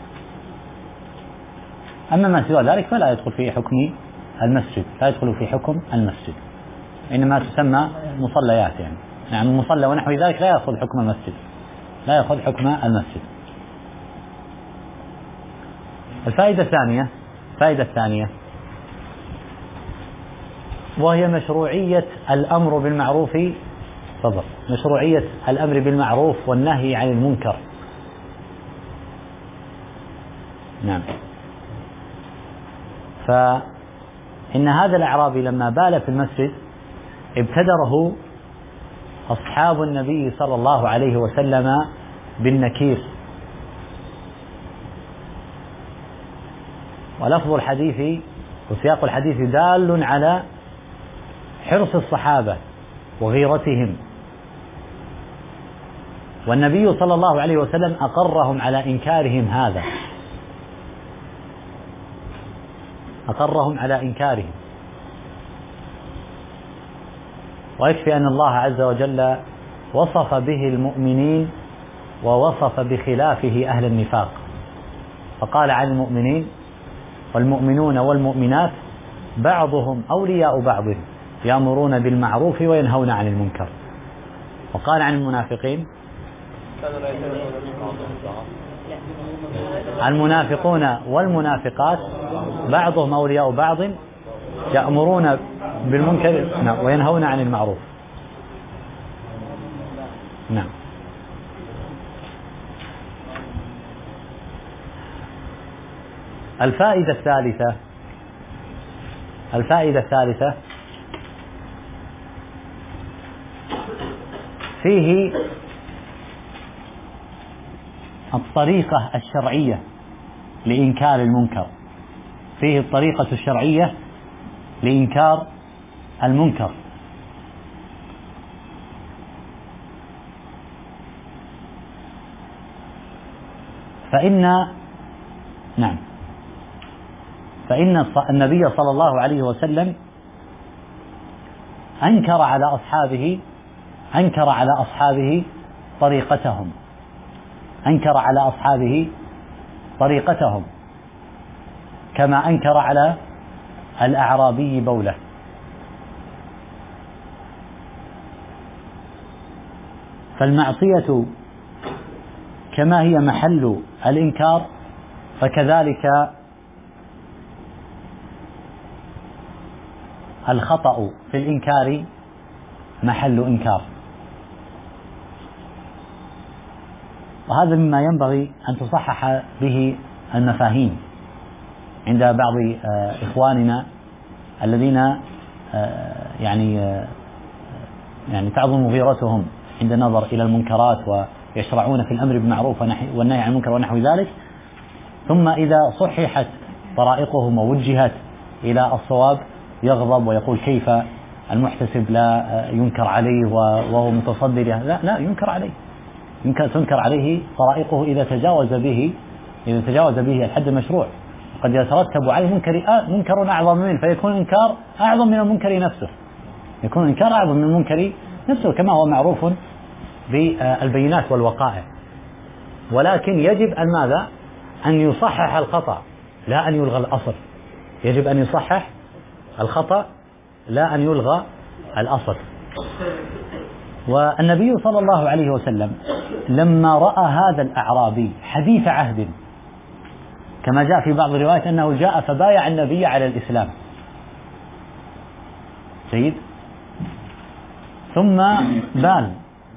[SPEAKER 1] أما ما سوى ذلك فلا يدخل في حكم المسجد، إنما تسمى مصليات يعني المصلى ونحو ذلك لا يأخذ حكم المسجد. الفائدة الثانية وهي مشروعية الأمر بالمعروف والنهي عن المنكر. نعم. فإن هذا الأعرابي لما بال في المسجد ابتدره أصحاب النبي صلى الله عليه وسلم بالنكير، ولفظ الحديث وسياق الحديث دال على حرص الصحابة وغيرتهم، والنبي صلى الله عليه وسلم أقرهم على إنكارهم هذا، ويكفي أن الله عز وجل وصف به المؤمنين ووصف بخلافه أهل النفاق، فقال عن المؤمنين: والمؤمنون والمؤمنات بعضهم أولياء بعض يأمرون بالمعروف وينهون عن المنكر. وقال عن المنافقين: المنافقون والمنافقات بعضهم أولياء بعض يأمرون بالمنكر وينهون عن المعروف. نعم. الفائدة الثالثة فيه الطريقة الشرعية لإنكار المنكر، فإن النبي صلى الله عليه وسلم أنكر على أصحابه طريقتهم كما أنكر على الأعرابي بوله. فالمعصية كما هي محل الإنكار فكذلك الخطأ في الإنكار محل إنكار. وهذا مما ينبغي أن تصحح به المفاهيم عند بعض إخواننا الذين يعني تعظم غيرتهم عند النظر إلى المنكرات ويشرعون في الأمر بالمعروف والنهي عن المنكر ونحو ذلك، ثم إذا صححت طرائقهم ووجهت إلى الصواب يغضب ويقول: كيف المحتسب لا ينكر عليه وهو متصدر؟ لا ينكر عليه، تنكر عليه طرائقه إذا تجاوز به الحد المشروع. قد يترتب على المنكر منكر أعظم منه، فيكون الإنكار أعظم من المنكر نفسه، يكون الإنكار أعظم من المنكر نفسه كما هو معروف بالبينات والوقائع. ولكن يجب أن ماذا؟ أن يصحح الخطأ لا أن يلغى الأصل، يجب أن يصحح الخطأ لا أن يلغى الأصل. والنبي صلى الله عليه وسلم لما رأى هذا الأعرابي حديث عهد، كما جاء في بعض الروايات أنه جاء فبايع النبي على الإسلام، جيد، ثم بان،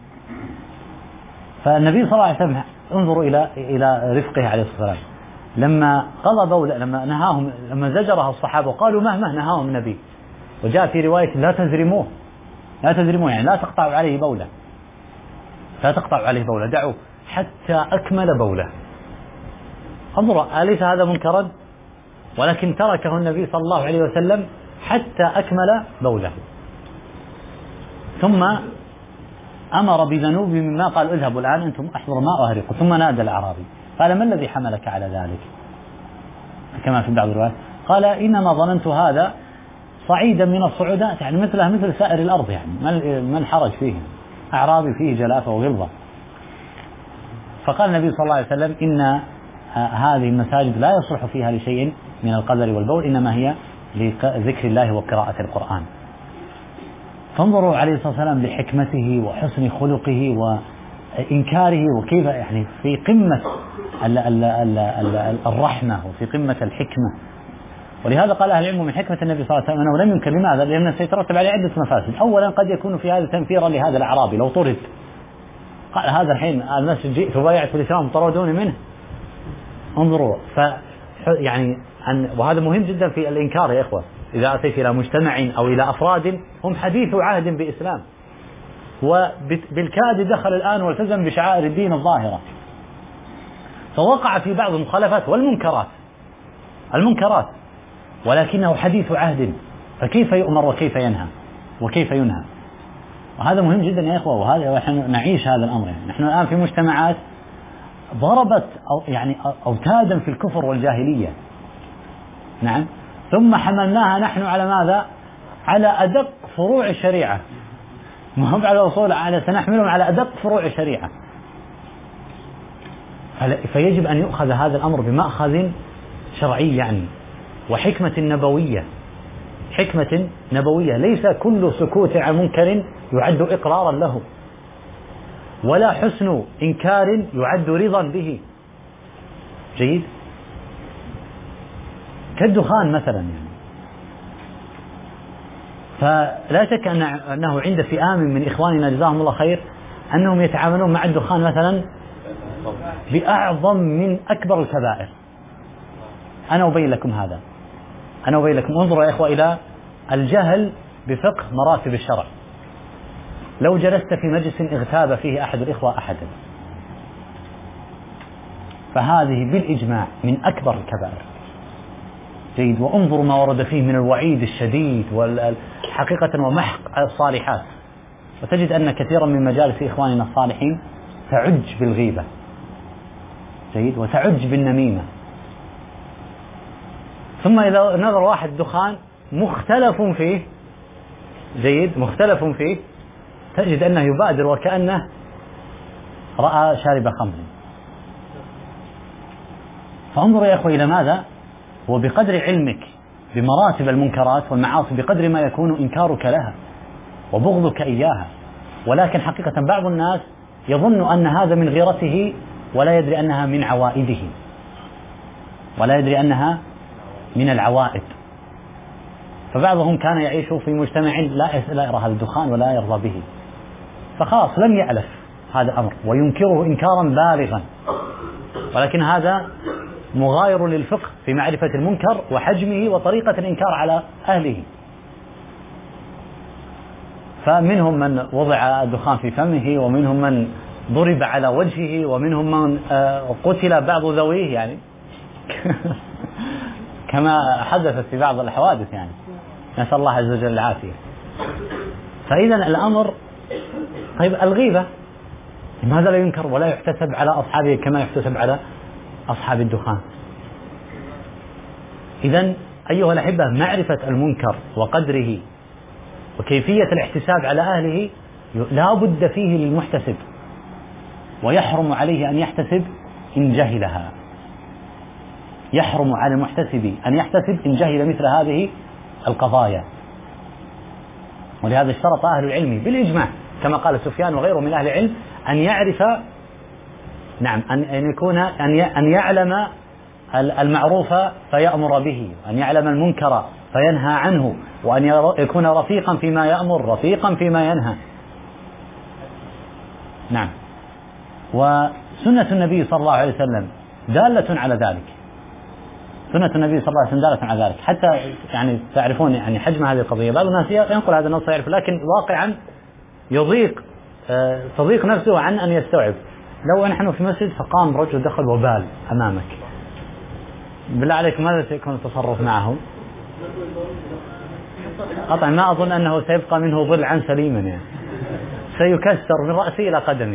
[SPEAKER 1] فالنبي صلى الله عليه وسلم انظروا إلى رفقه عليه الصلاة والسلام، لما قضى بوله، لما نهاهم، لما زجره الصحابة وقالوا مهما نهاهم النبي، وجاء في رواية لا تزرموه، لا تزرموه يعني لا تقطعوا عليه بوله، لا تقطعوا عليه بوله، دعوه حتى أكمل بوله. انظروا، أليس هذا منكرا؟ ولكن تركه النبي صلى الله عليه وسلم حتى أكمل بوله، ثم أمر بذنوب مما قال اذهبوا الآن أنتم أحضروا ماء وأهرقوا، ثم نادى الأعرابي قال ما الذي حملك على ذلك؟ كما في بعض الروايات قال إنما ظننت هذا صعيدا من الصعودات، يعني مثلها مثل سائر الأرض، يعني ما الحرج فيه، أعرابي فيه جلافة وغلظة. فقال النبي صلى الله عليه وسلم إن هذه المساجد لا يصلح فيها لشيء من القدر والبول، إنما هي لذكر الله وقراءة القرآن. فانظروا عليه الصلاة والسلام لحكمته وحسن خلقه وإنكاره، وكيف يعني في قمة الرحمة وفي قمة الحكمة. ولهذا قال أهل العلم من حكمة النبي صلى الله عليه وسلم أنه لم ينكر. لماذا؟ لأنه سيترتب عليه عدة مفاسد. أولا قد يكون في هذا تنفيرا لهذا الأعرابي لو طرد، قال هذا الحين المسجد جئت وبايعت الإسلام طردوني منه. انظروا، يعني وهذا مهم جدا في الإنكار يا إخوة. إذا أتيت إلى مجتمع أو إلى أفراد هم حديث عهد بإسلام، وبالكاد دخل الآن والتزم بشعائر الدين الظاهرة، فوقع في بعض المخالفات والمنكرات، ولكنه حديث عهد، فكيف يؤمر وكيف ينهى وكيف ينهى؟ وهذا مهم جدا يا إخوة، وهذا نحن نعيش هذا الأمر. يعني نحن الآن في مجتمعات ضربت يعني أوتادا في الكفر والجاهلية، نعم، ثم حملناها نحن على ماذا؟ على أدق فروع الشريعة، ما هم على أصول، سنحملهم على أدق فروع الشريعة. فيجب أن يؤخذ هذا الأمر بمأخذ شرعي يعني، وحكمة نبوية. ليس كل سكوت عن منكر يعد إقرارا له، ولا حسن إنكار يعد رضا به، جيد، كالدخان مثلا يعني. فلا شك أنه عند فئام من إخواننا جزاهم الله خير أنهم يتعاملون مع الدخان مثلا بأعظم من أكبر الكبائر. أنا أبين لكم هذا، انظروا يا إخوة إلى الجهل بفقه مراتب الشرع. لو جلست في مجلس اغتاب فيه أحد الإخوة أحدا، فهذه بالإجماع من أكبر الكبائر، جيد، وانظروا ما ورد فيه من الوعيد الشديد حقيقة ومحق الصالحات. وتجد أن كثيرا من مجالس إخواننا الصالحين تعج بالغيبة، جيد، وتعج بالنميمة. ثم إذا نظر واحد دخان مختلف فيه، جيد، مختلف فيه، تجد أنه يبادر وكأنه رأى شارب خمر. فانظروا يا أخوة إلى ماذا؟ وبقدر علمك بمراتب المنكرات والمعاصي بقدر ما يكون إنكارك لها وبغضك إياها. ولكن حقيقة بعض الناس يظن أن هذا من غيرته، ولا يدري أنها من عوائده، ولا يدري أنها من العوائد. فبعضهم كان يعيش في مجتمع لا يرى هذا الدخان ولا يرضى به، فخلاص لم يألف هذا الأمر وينكره إنكارا بالغا. ولكن هذا مغاير للفقه في معرفة المنكر وحجمه وطريقة الإنكار على أهله. فمنهم من وضع الدخان في فمه، ومنهم من ضرب على وجهه، ومنهم من قتل بعض ذويه يعني كما حدثت في بعض الحوادث يعني، نسأل الله عز وجل العافية. فإذا الأمر طيب، الغيبة لماذا لا ينكر ولا يحتسب على أصحابه كما يحتسب على أصحاب الدخان؟ إذن أيها الأحبة، معرفة المنكر وقدره وكيفية الاحتساب على أهله لا بد فيه للمحتسب، ويحرم عليه أن يحتسب إن جهلها. يحرم على المحتسب أن يحتسب إن جهل مثل هذه القضايا. ولهذا اشترط أهل العلم بالإجماع كما قال سفيان وغيره من أهل العلم أن يعرف، نعم، أن يكون أن يعلم المعروف فيأمر به، أن يعلم المنكر فينهى عنه، وأن يكون رفيقا فيما يأمر رفيقا فيما ينهى. نعم. وسنة النبي صلى الله عليه وسلم دالة على ذلك. سنة النبي صلى الله عليه وسلم دالة على ذلك، حتى يعني تعرفون يعني حجم هذه القضية. بعض الناس ينقل هذا النص يعرف، لكن واقعا تضيق نفسه عن أن يستوعب. لو نحن في مسجد فقام رجل دخل وبال أمامك، بالله عليك ماذا سيكون التصرف معه؟ قطعا ما أظن أنه سيبقى منه ضلعا سليما، يعني سيكسر من رأسه إلى قدمه.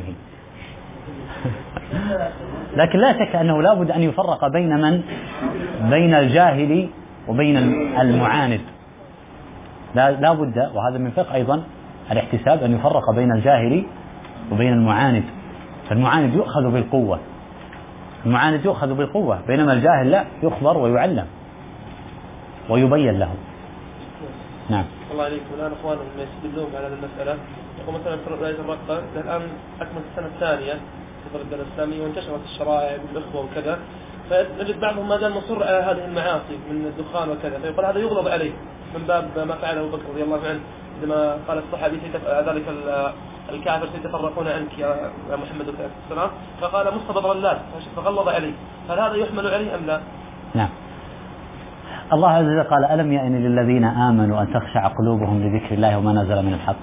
[SPEAKER 1] لكن لا شك أنه لا بد أن يفرق بين الجاهل وبين المعاند. لا بد، وهذا من فقه أيضا الاحتساب، أن يفرق بين الجاهل وبين المعاند. فالمعاند يؤخذ بالقوة، المعاند يؤخذ بالقوة، بينما الجاهل لا، يخبر ويعلم ويبين له. نعم.
[SPEAKER 2] الله عليكم. الآن أخوانهم يستدلون على هذه المسألة، يقول مثلا في رؤية الرقة الآن أكمل السنة الثانية في الدولة الإسلامية وانتشرت الشرائع بالإخوة وكذا، فنجد بعضهم ما زال مصر على هذه المعاصي من الدخان وكذا، فيقول هذا يغضب عليه من باب ما فعله أبو بكر رضي الله عنه عندما قال الصحابي ذلك الكافر سيتفرقون عنك يا محمد عليه السلام، فقال مصطفى ضلال فغلظ عليه. هل هذا يحمل عليه أم لا؟
[SPEAKER 1] نعم. الله عز وجل قال: ألم يأن للذين آمنوا أن تخشع قلوبهم لذكر الله وما نزل من الحق.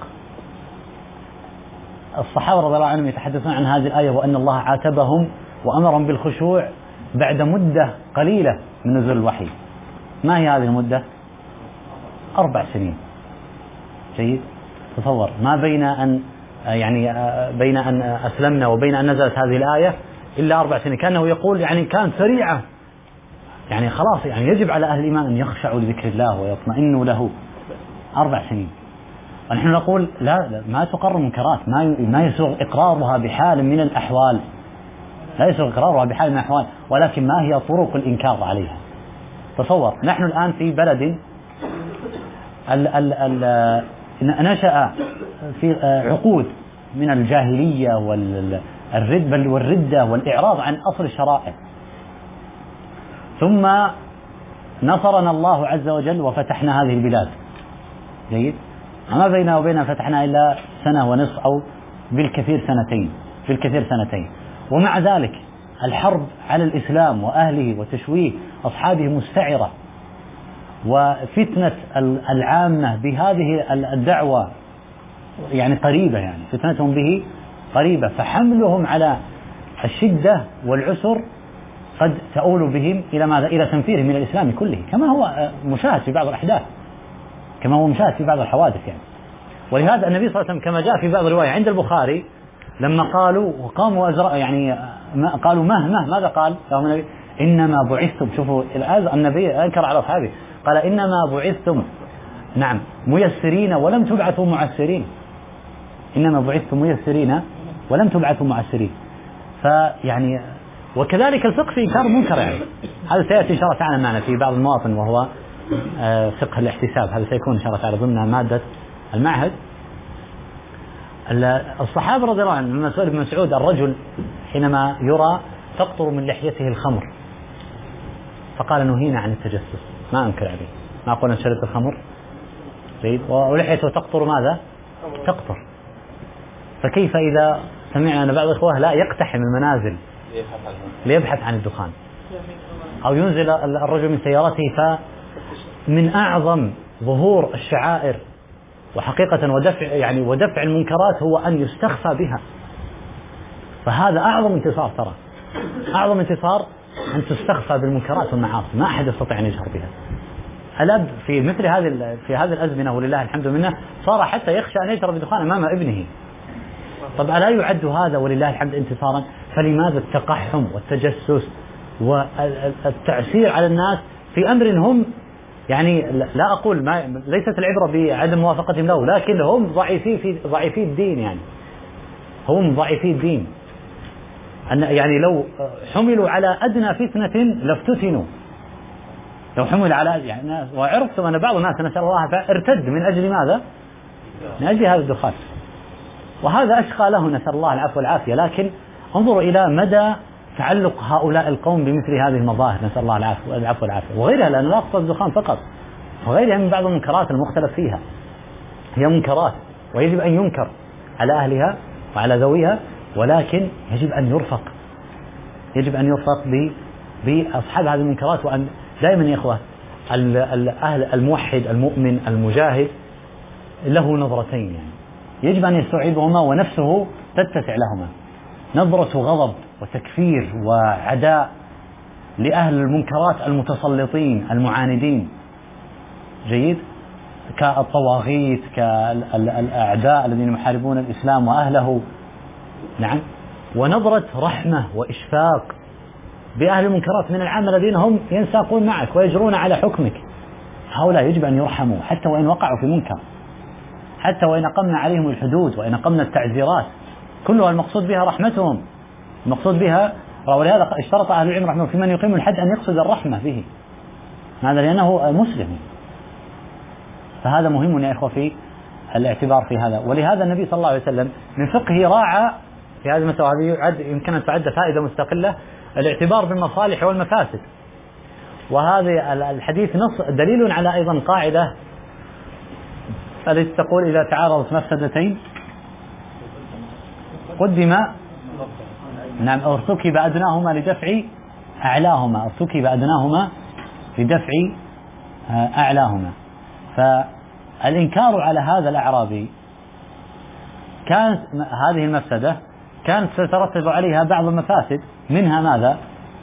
[SPEAKER 1] الصحابة رضي الله عنهم يتحدثون عن هذه الآية وأن الله عاتبهم وأمرهم بالخشوع بعد مدة قليلة من نزول الوحي. ما هي هذه المدة؟ 4 سنين. جيد. تصور ما بين أن أسلمنا وبين أن نزلت هذه الآية إلا 4 سنين. كأنه يقول يعني كانت سريعة، يعني خلاص يعني يجب على أهل الإيمان أن يخشعوا لذكر الله ويطمئنوا له. 4 سنين. ونحن نقول لا، ما تقر منكرات، ما يسوغ إقرارها بحال من الأحوال، لا يسوغ إقرارها بحال من الأحوال، ولكن ما هي طرق الإنكار عليها. تصور نحن الآن في بلد نشأ في عقود من الجاهلية والردة والإعراض عن أصل الشرائع، ثم نصرنا الله عز وجل وفتحنا هذه البلاد. جيد. ما بيننا وبينها فتحنا إلا 1.5 سنة أو بالكثير سنتين. ومع ذلك الحرب على الإسلام وأهله وتشويه أصحابه مستعرة، وفتنة العامة بهذه الدعوة يعني قريبة، يعني فتنتهم به قريبة، فحملهم على الشدة والعسر قد تؤول بهم إلى ماذا؟ إلى تنفيرهم من الإسلام كله، كما هو مشاهد في بعض الأحداث، كما هو مشاهد في بعض الحوادث يعني. ولهذا النبي صلى الله عليه وسلم كما جاء في بعض الرواية عند البخاري لما قالوا وقاموا يعني قالوا ماذا قال لهم النبي؟ إنما بعثتم. شوفوا النبي أنكر على أصحابه، قال إنما بعثتم نعم ميسرين ولم تبعثوا معسرين. إنما بعثتم ميسرين ولم تبعثوا معسرين. فيعني وكذلك الفقه في إنكار المنكر، يعني هذا سيأتي إن شاء الله تعالى معنا في بعض المواطن، وهو فقه الاحتساب. هذا سيكون إن شاء الله تعالى ضمن مادة المعهد. الصحابة رضي الله عنهم، من سئل ابن مسعود الرجل حينما يرى تقطر من لحيته الخمر فقال نهينا عن التجسس، ما أنكر عليه، ما قلنا شربت الخمر جيد ولحيته تقطر ماذا؟ تقطر. فكيف إذا سمعنا أن بعض الإخوة لا يقتحم المنازل ليبحث عن الدخان، أو ينزل الرجل من سيارته، فمن أعظم ظهور الشعائر وحقيقة ودفع المنكرات هو أن يستخفى بها. فهذا أعظم انتصار، ترى أعظم انتصار أن تستخفى بالمنكرات والمعاصي، ما أحد يستطيع أن يجهر بها. الأب في مثل هذه الأزمنة ولله الحمد منه صار حتى يخشى أن يجهر بدخان أمام ابنه. طب ألا يعد هذا ولله الحمد انتصارا؟ فلماذا التقحم والتجسس والتعسير على الناس في أمر هم يعني لا أقول ليست العبرة بعدم موافقتهم له، لكن هم ضعيفي الدين، يعني هم ضعيفي الدين، أن يعني لو حملوا على أدنى فتنة لافتتنوا، لو حملوا على يعني وعرفتم أن بعض الناس نسأل الله ارتد من أجل ماذا؟ من أجل هذا الدخان، وهذا أشقى له نسأل الله العفو والعافية. لكن انظروا إلى مدى تعلق هؤلاء القوم بمثل هذه المظاهر، نسأل الله العفو والعافية، وغيرها، لأن لا أقصد الدخان فقط، وغيرها من بعض المنكرات المختلف فيها، هي منكرات ويجب أن ينكر على أهلها وعلى ذويها، ولكن يجب أن يرفق بأصحاب هذه المنكرات. وأن دائما يا إخوة الموحد المؤمن المجاهد له نظرتين، يعني يجب أن يستوعبهما ونفسه تتسع لهما، نظرة غضب وتكفير وعداء لأهل المنكرات المتسلطين المعاندين، جيد، كالطواغيت كالأعداء الذين يحاربون الإسلام وأهله، نعم، ونظرة رحمة وإشفاق بأهل المنكرات من العامة الذين هم ينساقون معك ويجرون على حكمك، هؤلاء يجب أن يرحموا حتى وإن وقعوا في منكر، حتى وإن أقمنا عليهم الحدود وإن أقمنا التعزيرات، كلها المقصود بها رحمتهم، المقصود بها، ولهذا اشترط أهل العلم رحمه في من يقيم الحد أن يقصد الرحمة به، هذا لأنه مسلم، فهذا مهم يا إخوة في الاعتبار في هذا. ولهذا النبي صلى الله عليه وسلم من فقهه راعى في هذه المسألة، يمكن أن تعد فائدة مستقلة، الاعتبار بالمصالح والمفاسد. وهذا الحديث نص دليل على أيضا قاعدة التي تقول إذا تعارضت مفسدتين قدم، نعم، ارتكب أدناهما لدفع أعلاهما، ارتكب أدناهما لدفع أعلاهما. فالإنكار على هذا الأعرابي كانت هذه المفسدة كانت سترتب عليها بعض المفاسد، منها ماذا؟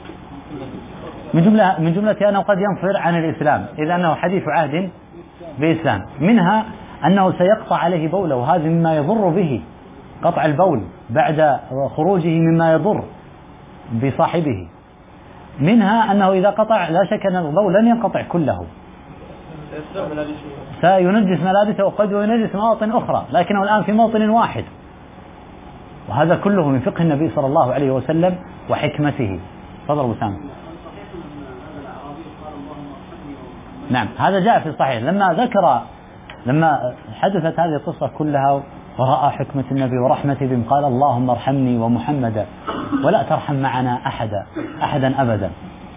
[SPEAKER 1] من جملة أنه قد ينفر عن الإسلام إذا أنه حديث عهد بإسلام، منها أنه سيقطع عليه بوله، وهذا مما يضر به، قطع البول بعد خروجه مما يضر بصاحبه، منها أنه إذا قطع لا شك أن البول لن ينقطع كله، سينجس ملابسه وقد ينجس مواطن أخرى، لكنه الآن في موطن واحد، وهذا كله من فقه النبي صلى الله عليه وسلم وحكمته. تفضل أبو سامي. نعم، هذا جاء في الصحيح لما حدثت هذه القصة كلها ورأى حكمة النبي ورحمته بهم، قال اللهم ارحمني ومحمدا ولا ترحم معنا أحدا أبدا.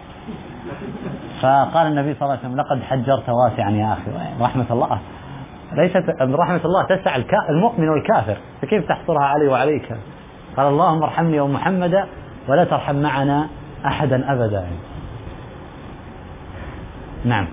[SPEAKER 1] فقال النبي صلى الله عليه وسلم لقد حجرت واسعا يا أخي، رحمة الله ليست رحمة الله تسع المؤمن والكافر، فكيف تحصرها علي وعليك؟ قال اللهم ارحمني ومحمدا ولا ترحم معنا أحدا أبدا. نعم،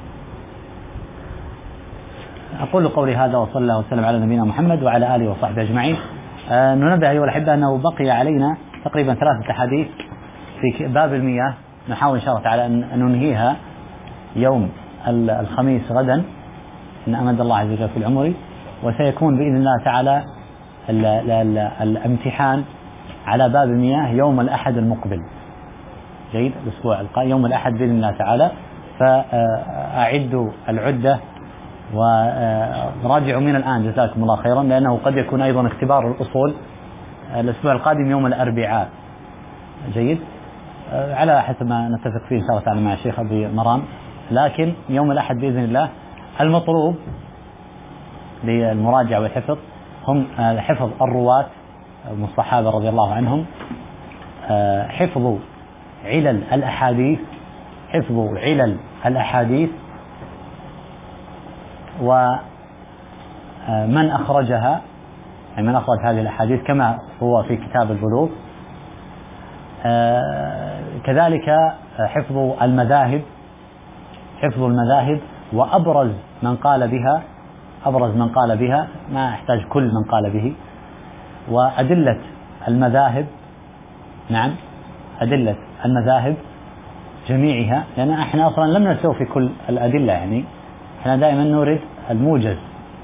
[SPEAKER 1] أقول قولي هذا وصلى الله وسلم على نبينا محمد وعلى آله وصحبه أجمعين. ننبه أيها الأحبة أنه بقي علينا تقريبا 3 أحاديث في باب المياه، نحاول إن شاء الله تعالى أن ننهيها يوم الخميس غدا إن أمد الله عز وجل في العمر، وسيكون بإذن الله تعالى الامتحان على باب المياه يوم الأحد المقبل، جيد، الأسبوع القادم يوم الأحد بإذن الله تعالى، فأعدوا العدة وراجعوا من الآن جزاكم الله خيرا، لأنه قد يكون أيضا اختبار الأصول الأسبوع القادم يوم الأربعاء، جيد، على حسب ما نتفق فيه إن شاء الله تعالى مع الشيخ أبي مرام، لكن يوم الأحد بإذن الله. المطلوب للمراجعة والحفظ هم حفظ الرواة من الصحابة رضي الله عنهم، حفظ علل الأحاديث ومن أخرجها، يعني من أخرج هذه الأحاديث كما هو في كتاب البلوغ، كذلك حفظ المذاهب وأبرز من قال بها، ما يحتاج كل من قال به، وأدلة المذاهب، نعم، أدلة المذاهب جميعها، لأن احنا أصلا لم نستوفي كل الأدلة، يعني احنا دائما نريد الموجز.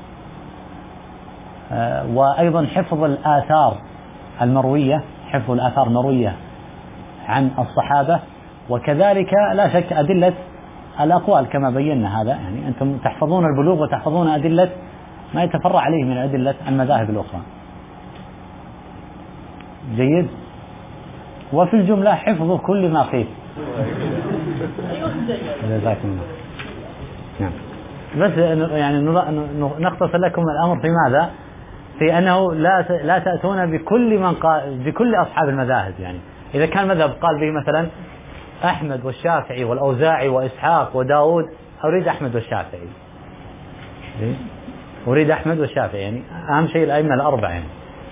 [SPEAKER 1] وأيضا حفظ الآثار المروية عن الصحابة، وكذلك لا شك أدلة الأقوال كما بينا هذا، يعني أنتم تحفظون البلوغ وتحفظون أدلة ما يتفرع عليه من أدلة المذاهب الأخرى. جيد. وفي الجملة حفظ كل ما فيه. جزاكم الله. نعم. بس يعني نختصر لكم الأمر في ماذا؟ في أنه لا تأتون بكل من قال بكل أصحاب المذاهب. يعني إذا كان مذهب قال به مثلا أحمد والشافعي والأوزاعي وإسحاق وداود، أريد أحمد والشافعي، أريد أحمد والشافعي، يعني أهم شيء الأئمة الأربعة. يعني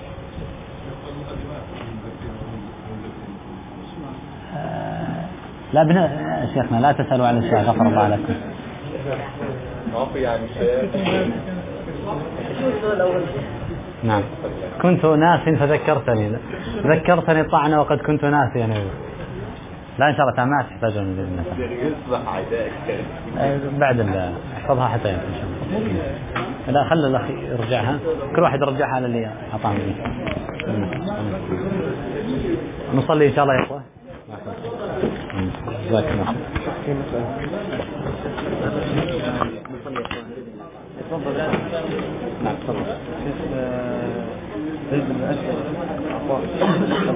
[SPEAKER 1] لا شيخنا لا تسألوا على الشيخ، غفر الله لكم. نعم. كنت ناسي فذكرتني، ذكرتني الطعنة وقد كنت ناسي. يعني لا إن شاء الله ما تحتاجون للناس بعد احفظها حتى إن شاء الله. لا خلي الأخ يرجعها، كل واحد يرجعها على اللي أعطانا. نصلي إن شاء الله يا إخوة. جزاك الله.